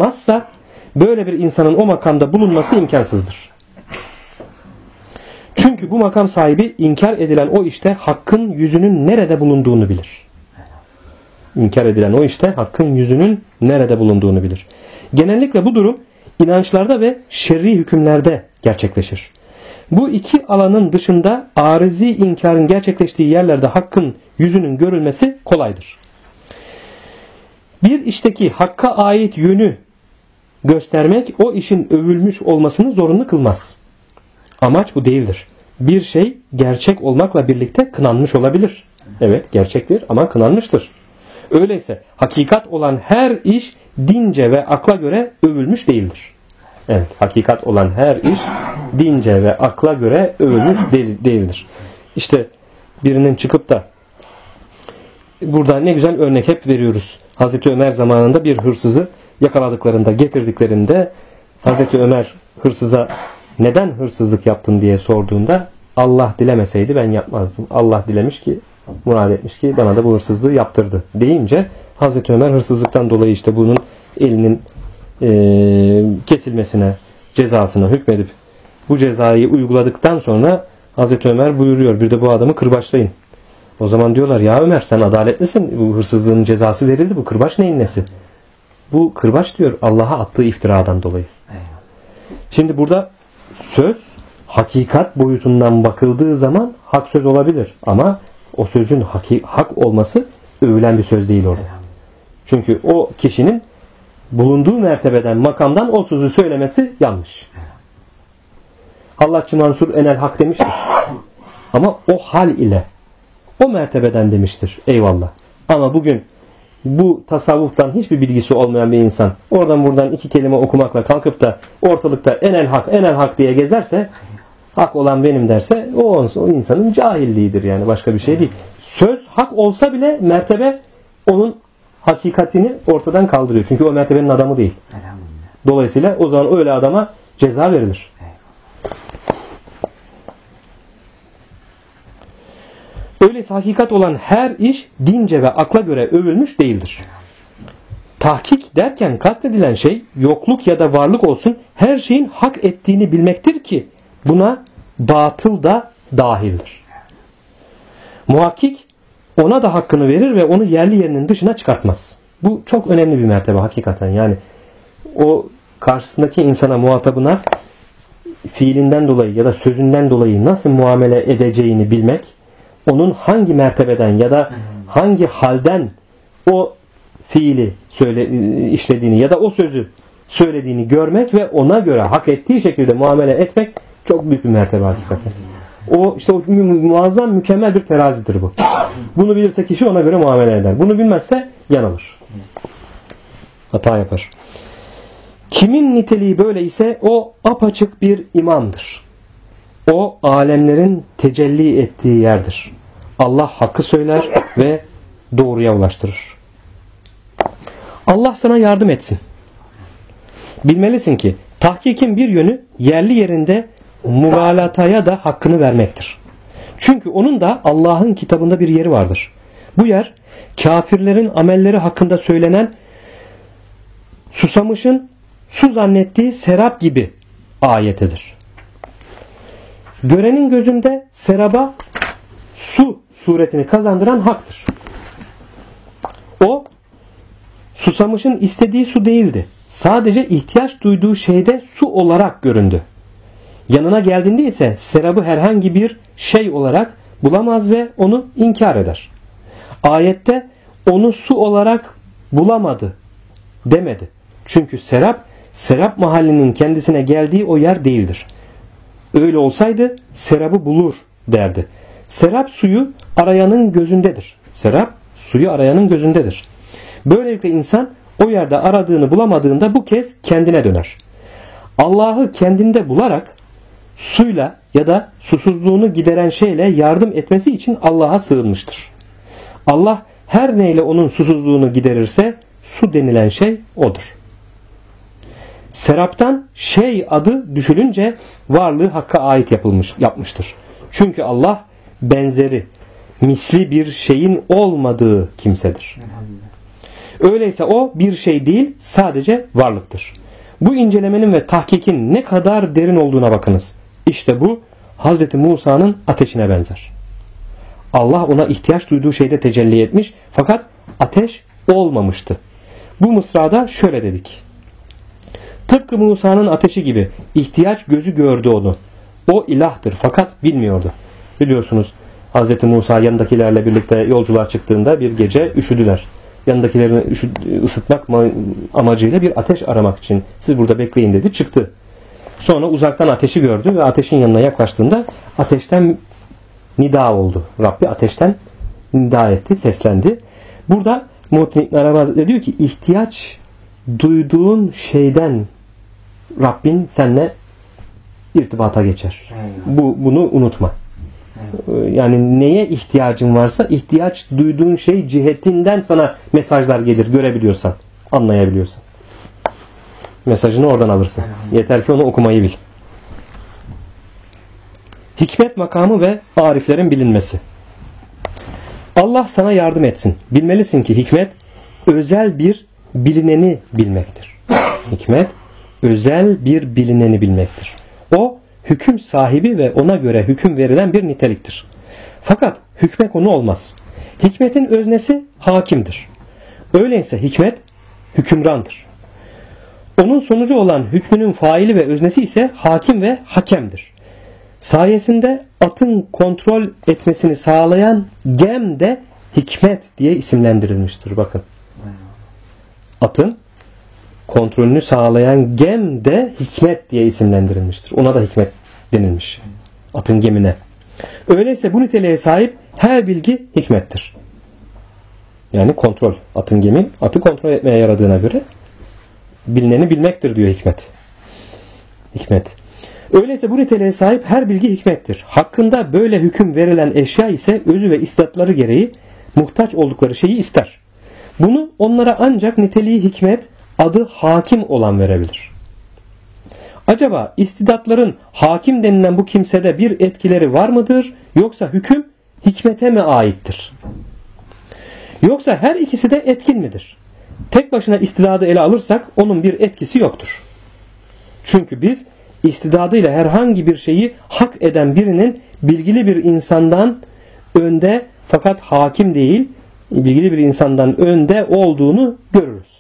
bulunmazsa böyle bir insanın o makamda bulunması imkansızdır. Çünkü Çünkü bu makam sahibi inkar edilen o işte hakkın yüzünün nerede bulunduğunu bilir. İnkar edilen o işte hakkın yüzünün nerede bulunduğunu bilir. Genellikle bu durum inançlarda ve şer'i hükümlerde gerçekleşir. Bu iki alanın dışında arizi inkarın gerçekleştiği yerlerde hakkın yüzünün görülmesi kolaydır. Bir işteki hakka ait yönü göstermek o işin övülmüş olmasını zorunlu kılmaz. Amaç bu değildir. Bir şey gerçek olmakla birlikte kınanmış olabilir. Evet, gerçektir ama kınanmıştır. Öyleyse hakikat olan her iş dince ve akla göre övülmüş değildir. Evet, hakikat olan her iş dince ve akla göre övülmüş değildir. İşte birinin çıkıp da burada ne güzel örnek hep veriyoruz. Hazreti Ömer zamanında bir hırsızı yakaladıklarında, getirdiklerinde Hazreti Ömer hırsıza neden hırsızlık yaptın diye sorduğunda Allah dilemeseydi ben yapmazdım. Allah dilemiş ki, murad etmiş ki bana da bu hırsızlığı yaptırdı deyince Hazreti Ömer hırsızlıktan dolayı işte bunun elinin kesilmesine, cezasına hükmedip bu cezayı uyguladıktan sonra Hazreti Ömer buyuruyor bir de bu adamı kırbaçlayın. O zaman diyorlar ya Ömer sen adaletlisin. Bu hırsızlığın cezası verildi. Bu kırbaç neyin nesi? Bu kırbaç diyor Allah'a attığı iftiradan dolayı. Şimdi burada söz hakikat boyutundan bakıldığı zaman hak söz olabilir. Ama o sözün hak olması övülen bir söz değil orada. Çünkü o kişinin bulunduğu mertebeden, makamdan o sözü söylemesi yanlış. Hallacı Mansur enel hak demiştir. Ama o hal ile o mertebeden demiştir. Eyvallah. Ama bugün bu tasavvuftan hiçbir bilgisi olmayan bir insan oradan buradan iki kelime okumakla kalkıp da ortalıkta enel hak diye gezerse, hak olan benim derse o insanın cahilliğidir yani, başka bir şey değil. Söz hak olsa bile mertebe onun hakikatini ortadan kaldırıyor. Çünkü o mertebenin adamı değil. Dolayısıyla o zaman öyle adama ceza verilir. Öyleyse hakikat olan her iş dince ve akla göre övülmüş değildir. Tahkik derken kastedilen şey yokluk ya da varlık olsun her şeyin hak ettiğini bilmektir ki buna batıl da dahildir. Muhakkik ona da hakkını verir ve onu yerli yerinin dışına çıkartmaz. Bu çok önemli bir mertebe hakikaten. Yani o karşısındaki insana, muhatabına fiilinden dolayı ya da sözünden dolayı nasıl muamele edeceğini bilmek, onun hangi mertebeden ya da hangi halden o fiili işlediğini ya da o sözü söylediğini görmek ve ona göre hak ettiği şekilde muamele etmek çok büyük bir mertebe hakikaten. O işte o muazzam, mükemmel bir terazidir bu. Bunu bilirse kişi ona göre muamele eder. Bunu bilmezse yanılır. Hata yapar. Kimin niteliği böyle ise o apaçık bir imamdır. O alemlerin tecelli ettiği yerdir. Allah hakkı söyler ve doğruya ulaştırır. Allah sana yardım etsin. Bilmelisin ki tahkikin bir yönü yerli yerinde mugalataya da hakkını vermektir. Çünkü onun da Allah'ın kitabında bir yeri vardır. Bu yer kafirlerin amelleri hakkında söylenen susamışın su zannettiği serap gibi ayetidir. Görenin gözünde seraba su suretini kazandıran haktır. O susamışın istediği su değildi. Sadece ihtiyaç duyduğu şeyde su olarak göründü. Yanına geldiğinde ise serabı herhangi bir şey olarak bulamaz ve onu inkar eder. Ayette onu su olarak bulamadı demedi. Çünkü serap mahallinin kendisine geldiği o yer değildir. Öyle olsaydı serabı bulur derdi. Serap suyu arayanın gözündedir. Serap suyu arayanın gözündedir. Böylelikle insan o yerde aradığını bulamadığında bu kez kendine döner. Allah'ı kendinde bularak suyla ya da susuzluğunu gideren şeyle yardım etmesi için Allah'a sığınmıştır. Allah her neyle onun susuzluğunu giderirse su denilen şey odur. Seraptan şey adı düşülünce varlığı Hakk'a ait yapmıştır. Çünkü Allah benzeri, misli bir şeyin olmadığı kimsedir. Öyleyse o bir şey değil, sadece varlıktır. Bu incelemenin ve tahkikin ne kadar derin olduğuna bakınız. İşte bu Hazreti Musa'nın ateşine benzer. Allah ona ihtiyaç duyduğu şeyde tecelli etmiş fakat ateş olmamıştı. Bu mısrada şöyle dedik. Tıpkı Musa'nın ateşi gibi ihtiyaç gözü gördü onu. O ilahtır fakat bilmiyordu. Biliyorsunuz Hazreti Musa yanındakilerle birlikte yolculuğa çıktığında bir gece üşüdüler. Yanındakilerini ısıtmak amacıyla bir ateş aramak için siz burada bekleyin dedi, çıktı. Sonra uzaktan ateşi gördü ve ateşin yanına yaklaştığında ateşten nida oldu. Rabbi ateşten nida etti, seslendi. Burada Muhittin İbn Arabi Hazretleri diyor ki ihtiyaç duyduğun şeyden Rabbin seninle irtibata geçer. Bunu unutma. Yani neye ihtiyacın varsa ihtiyaç duyduğun şey cihetinden sana mesajlar gelir, görebiliyorsan, anlayabiliyorsan. Mesajını oradan alırsın. Yeter ki onu okumayı bil. Hikmet makamı ve ariflerin bilinmesi. Allah sana yardım etsin. Bilmelisin ki hikmet özel bir bilineni bilmektir. Hikmet özel bir bilineni bilmektir. O hüküm sahibi ve ona göre hüküm verilen bir niteliktir. Fakat hükme konu olmaz. Hikmetin öznesi hakimdir. Öyleyse hikmet hükümrandır. Onun sonucu olan hükmünün faili ve öznesi ise hakim ve hakemdir. Sayesinde atın kontrol etmesini sağlayan gem de hikmet diye isimlendirilmiştir. Bakın. Atın kontrolünü sağlayan gem de hikmet diye isimlendirilmiştir. Ona da hikmet denilmiş. Atın gemine. Öyleyse bu niteliğe sahip her bilgi hikmettir. Yani kontrol. Atın gemi atı kontrol etmeye yaradığına göre bilineni bilmektir diyor hikmet. Hikmet. Öyleyse bu niteliğe sahip her bilgi hikmettir. Hakkında böyle hüküm verilen eşya ise özü ve istatları gereği muhtaç oldukları şeyi ister. Bunu onlara ancak niteliği hikmet, adı hakim olan verebilir. Acaba istidatların hakim denilen bu kimsede bir etkileri var mıdır? Yoksa hüküm hikmete mi aittir? Yoksa her ikisi de etkin midir? Tek başına istidadı ele alırsak onun bir etkisi yoktur. Çünkü biz istidadıyla herhangi bir şeyi hak eden birinin bilgili bir insandan önde fakat hakim değil, bilgili bir insandan önde olduğunu görürüz.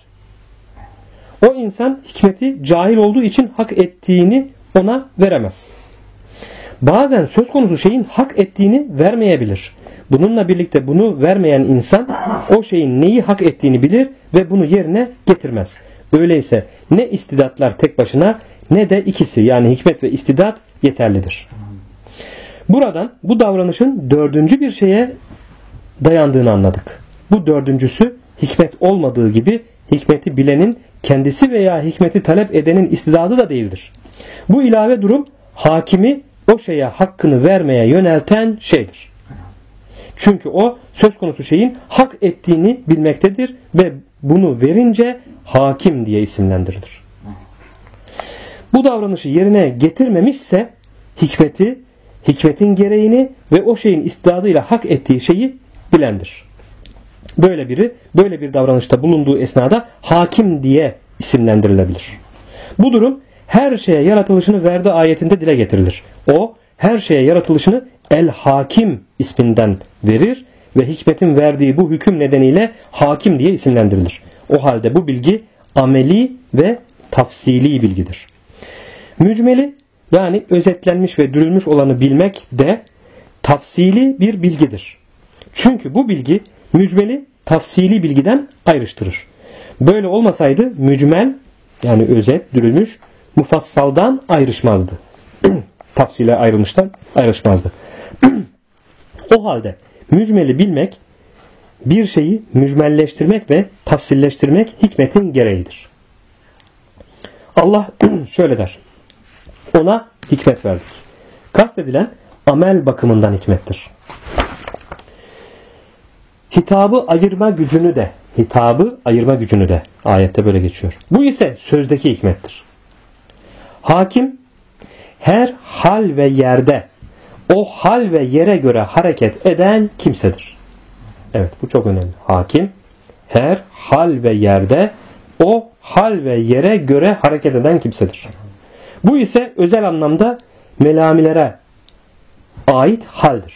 O insan hikmeti cahil olduğu için hak ettiğini ona veremez. Bazen söz konusu şeyin hak ettiğini vermeyebilir. Bununla birlikte bunu vermeyen insan o şeyin neyi hak ettiğini bilir ve bunu yerine getirmez. Öyleyse ne istidatlar tek başına ne de ikisi yani hikmet ve istidat yeterlidir. Buradan bu davranışın dördüncü bir şeye dayandığını anladık. Bu dördüncüsü hikmet olmadığı gibi hikmeti bilenin kendisi veya hikmeti talep edenin istidadı da değildir. Bu ilave durum hakimi o şeye hakkını vermeye yönelten şeydir. Çünkü o söz konusu şeyin hak ettiğini bilmektedir ve bunu verince hakim diye isimlendirilir. Bu davranışı yerine getirmemişse hikmetin gereğini ve o şeyin istidadıyla hak ettiği şeyi bilendir. Böyle biri böyle bir davranışta bulunduğu esnada hakim diye isimlendirilebilir. Bu durum her şeye yaratılışını verdi ayetinde dile getirilir. O her şeye yaratılışını El-Hakim isminden verir ve hikmetin verdiği bu hüküm nedeniyle hakim diye isimlendirilir. O halde bu bilgi ameli ve tafsili bilgidir. Mücmeli yani özetlenmiş ve dürülmüş olanı bilmek de tafsili bir bilgidir. Çünkü bu bilgi mücmeli tafsili bilgiden ayrıştırır. Böyle olmasaydı mücmel yani özet, dürülmüş mufassaldan ayrışmazdı. Tafsile ayrışmazdı. O halde mücmeli bilmek bir şeyi mücmelleştirmek ve tafsilleştirmek hikmetin gereğidir. Allah şöyle der. Ona hikmet verdik. Kastedilen amel bakımından hikmettir. Hitabı ayırma gücünü de ayette böyle geçiyor. Bu ise sözdeki hikmettir. Hakim her hal ve yerde o hal ve yere göre hareket eden kimsedir. Evet, bu çok önemli. Hakim her hal ve yerde o hal ve yere göre hareket eden kimsedir. Bu ise özel anlamda melamilere ait haldir.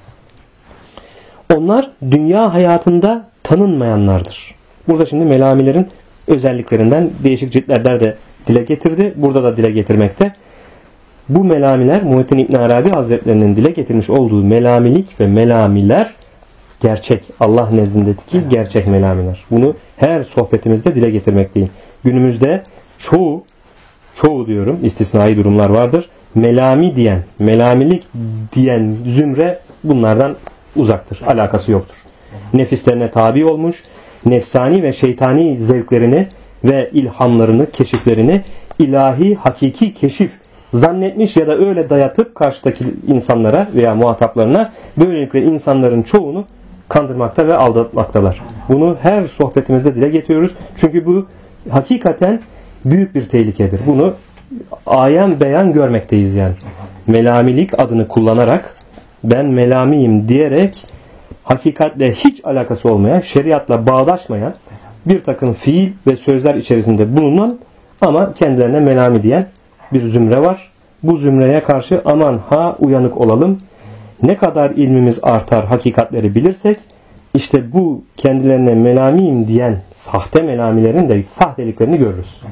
Onlar dünya hayatında tanınmayanlardır. Burada şimdi melamilerin özelliklerinden değişik ciltlerde de dile getirdi. Burada da dile getirmekte. Bu melamiler Muhittin İbn Arabi Hazretlerinin dile getirmiş olduğu melamilik ve melamiler gerçek. Allah nezdindeki gerçek melamiler. Bunu her sohbetimizde dile getirmekteyim. Günümüzde çoğu diyorum, istisnai durumlar vardır. Melami diyen, melamilik diyen zümre bunlardan uzaktır. Alakası yoktur. Nefislerine tabi olmuş, nefsani ve şeytani zevklerini ve ilhamlarını, keşiflerini ilahi, hakiki keşif zannetmiş ya da öyle dayatıp karşıdaki insanlara veya muhataplarına böylelikle insanların çoğunu kandırmakta ve aldatmaktalar. Bunu her sohbetimizde dile getiriyoruz. Çünkü bu hakikaten büyük bir tehlikedir. Bunu ayan beyan görmekteyiz yani. Melamilik adını kullanarak ben melamiyim diyerek hakikatle hiç alakası olmayan, şeriatla bağdaşmayan bir takım fiil ve sözler içerisinde bulunan ama kendilerine melami diyen bir zümre var. Bu zümreye karşı aman ha uyanık olalım. Ne kadar ilmimiz artar, hakikatleri bilirsek işte bu kendilerine melamiyim diyen sahte melamilerin de sahteliklerini görürüz.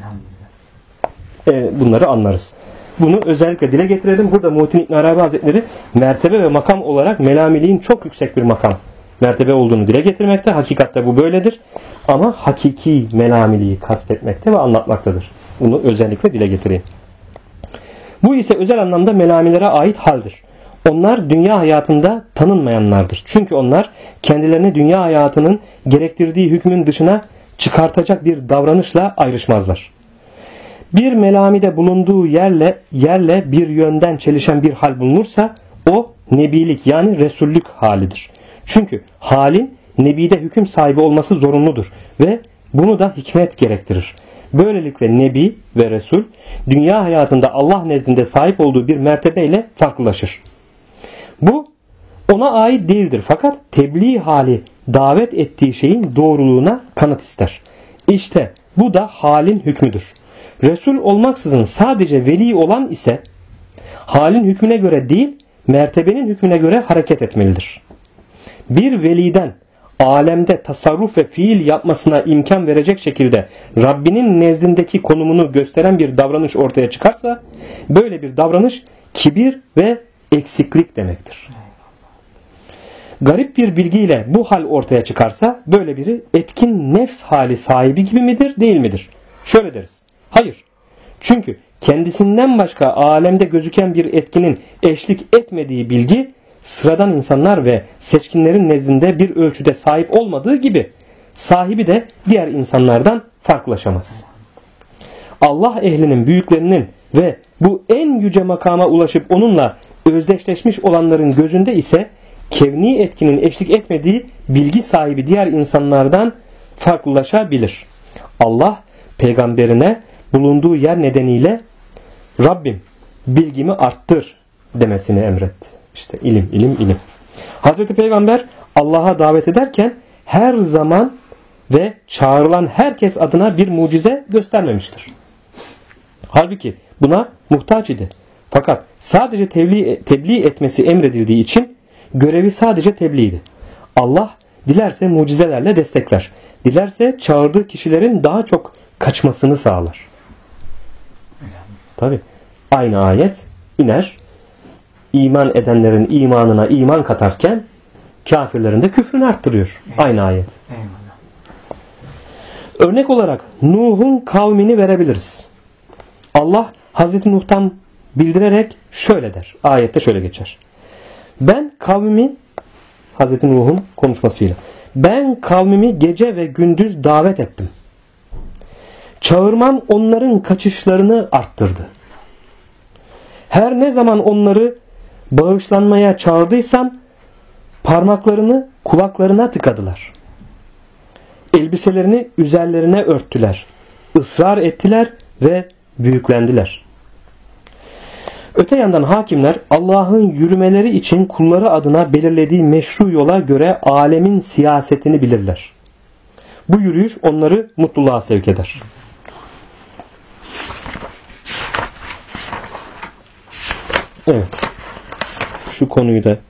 Bunları anlarız. Bunu özellikle dile getirelim. Burada Muhittin İbn Arabi Hazretleri mertebe ve makam olarak melamiliğin çok yüksek bir makam, mertebe olduğunu dile getirmekte. Hakikatte bu böyledir. Ama hakiki melamiliği kastetmekte ve anlatmaktadır. Bunu özellikle dile getireyim. Bu ise özel anlamda melamilere ait haldir. Onlar dünya hayatında tanınmayanlardır. Çünkü onlar kendilerini dünya hayatının gerektirdiği hükmün dışına çıkartacak bir davranışla ayrışmazlar. Bir melamide bulunduğu yerle bir yönden çelişen bir hal bulunursa o nebilik yani resullük halidir. Çünkü halin nebide hüküm sahibi olması zorunludur ve bunu da hikmet gerektirir. Böylelikle nebi ve resul dünya hayatında Allah nezdinde sahip olduğu bir mertebeyle farklılaşır. Bu ona ait değildir fakat tebliğ hali davet ettiği şeyin doğruluğuna kanıt ister. İşte bu da halin hükmüdür. Resul olmaksızın sadece veli olan ise halin hükmüne göre değil mertebenin hükmüne göre hareket etmelidir. Bir veliden alemde tasarruf ve fiil yapmasına imkan verecek şekilde Rabbinin nezdindeki konumunu gösteren bir davranış ortaya çıkarsa böyle bir davranış kibir ve eksiklik demektir. Garip bir bilgiyle bu hal ortaya çıkarsa böyle biri etkin nefs hali sahibi gibi midir değil midir? Şöyle deriz. Hayır. Çünkü kendisinden başka alemde gözüken bir etkinin eşlik etmediği bilgi sıradan insanlar ve seçkinlerin nezdinde bir ölçüde sahip olmadığı gibi sahibi de diğer insanlardan farklılaşamaz. Allah ehlinin büyüklerinin ve bu en yüce makama ulaşıp onunla özdeşleşmiş olanların gözünde ise kevni etkinin eşlik etmediği bilgi sahibi diğer insanlardan farklılaşabilir. Allah peygamberine bulunduğu yer nedeniyle Rabbim bilgimi arttır demesini emretti. İşte ilim. Hazreti Peygamber Allah'a davet ederken her zaman ve çağrılan herkes adına bir mucize göstermemiştir. Halbuki buna muhtaç idi. Fakat sadece tebliğ etmesi emredildiği için görevi sadece tebliğdi. Allah dilerse mucizelerle destekler. Dilerse çağırdığı kişilerin daha çok kaçmasını sağlar. Tabi aynı ayet iner. İman edenlerin imanına iman katarken kafirlerin de küfrünü arttırıyor. Aynı ayet. Örnek olarak Nuh'un kavmini verebiliriz. Allah Hazreti Nuh'tan bildirerek şöyle der. Ayette şöyle geçer. Ben kavmimi Hazreti Nuh'un konuşmasıyla ben kavmimi gece ve gündüz davet ettim. Çağırmam onların kaçışlarını arttırdı. Her ne zaman onları bağışlanmaya çağırdıysam parmaklarını kulaklarına tıkadılar. Elbiselerini üzerlerine örttüler. Israr ettiler ve büyüklendiler. Öte yandan hakimler Allah'ın yürümeleri için kulları adına belirlediği meşru yola göre alemin siyasetini bilirler. Bu yürüyüş onları mutluluğa sevk eder. Evet. şu konuyu da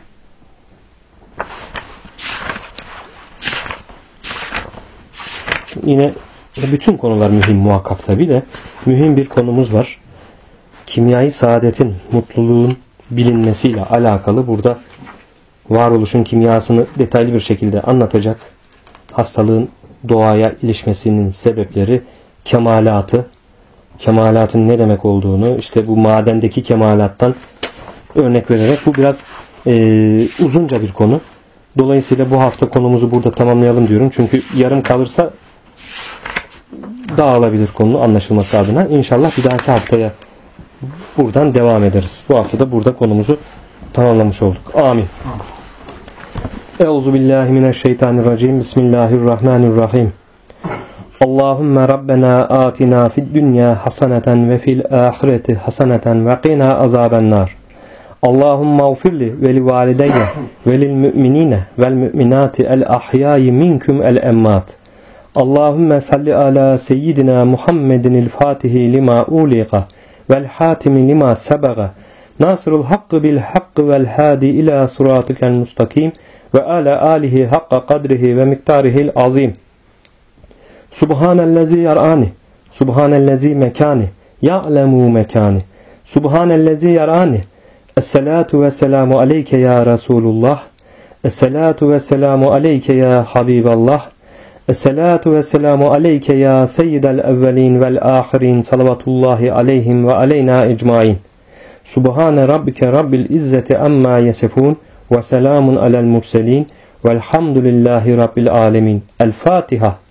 yine bütün konular mühim muhakkak tabi de mühim bir konumuz var. Kimyayı saadetin, mutluluğun bilinmesiyle alakalı burada varoluşun kimyasını detaylı bir şekilde anlatacak. Hastalığın doğaya ilişmesinin sebepleri, kemalatı, kemalatın ne demek olduğunu, işte bu madendeki kemalattan örnek vererek, bu biraz uzunca bir konu. Dolayısıyla bu hafta konumuzu burada tamamlayalım diyorum. Çünkü yarım kalırsa dağılabilir konu anlaşılması adına. İnşallah bir dahaki haftaya buradan devam ederiz. Bu hafta da burada konumuzu tamamlamış olduk. Amin. Euzubillahimineşşeytanirracim. Bismillahirrahmanirrahim. Allahümme Rabbena atina fid dünya haseneten ve fil ahireti haseneten ve qina azabennar. Allahümme ufirli ve li valideyye ve lil müminine vel müminati el ahyayi minkum el emmat. Allahümme salli ala seyyidina Muhammedin il fatihi lima uliqa vel hatimi lima sebaga nasırul hakkı bil hakkı vel hadi ila suratikel mustakim ve ala alihi hakka kadrihi ve miktarihil azim. Subhanellezi yarani, subhanellezi mekani, ya'lemu mekani, subhanellezi yarani. Esselatu ve selamu aleyke ya Resulullah, esselatu ve selamu aleyke ya Habiballah, esselatu ve selamu aleyke ya seyyidel evvelin vel ahirin, salavatullahi aleyhim ve aleyna ecmain. Subhane rabbike rabbil izzeti amma yesifun ve selamun alel murselin velhamdülillahi rabbil alemin. El Fatiha.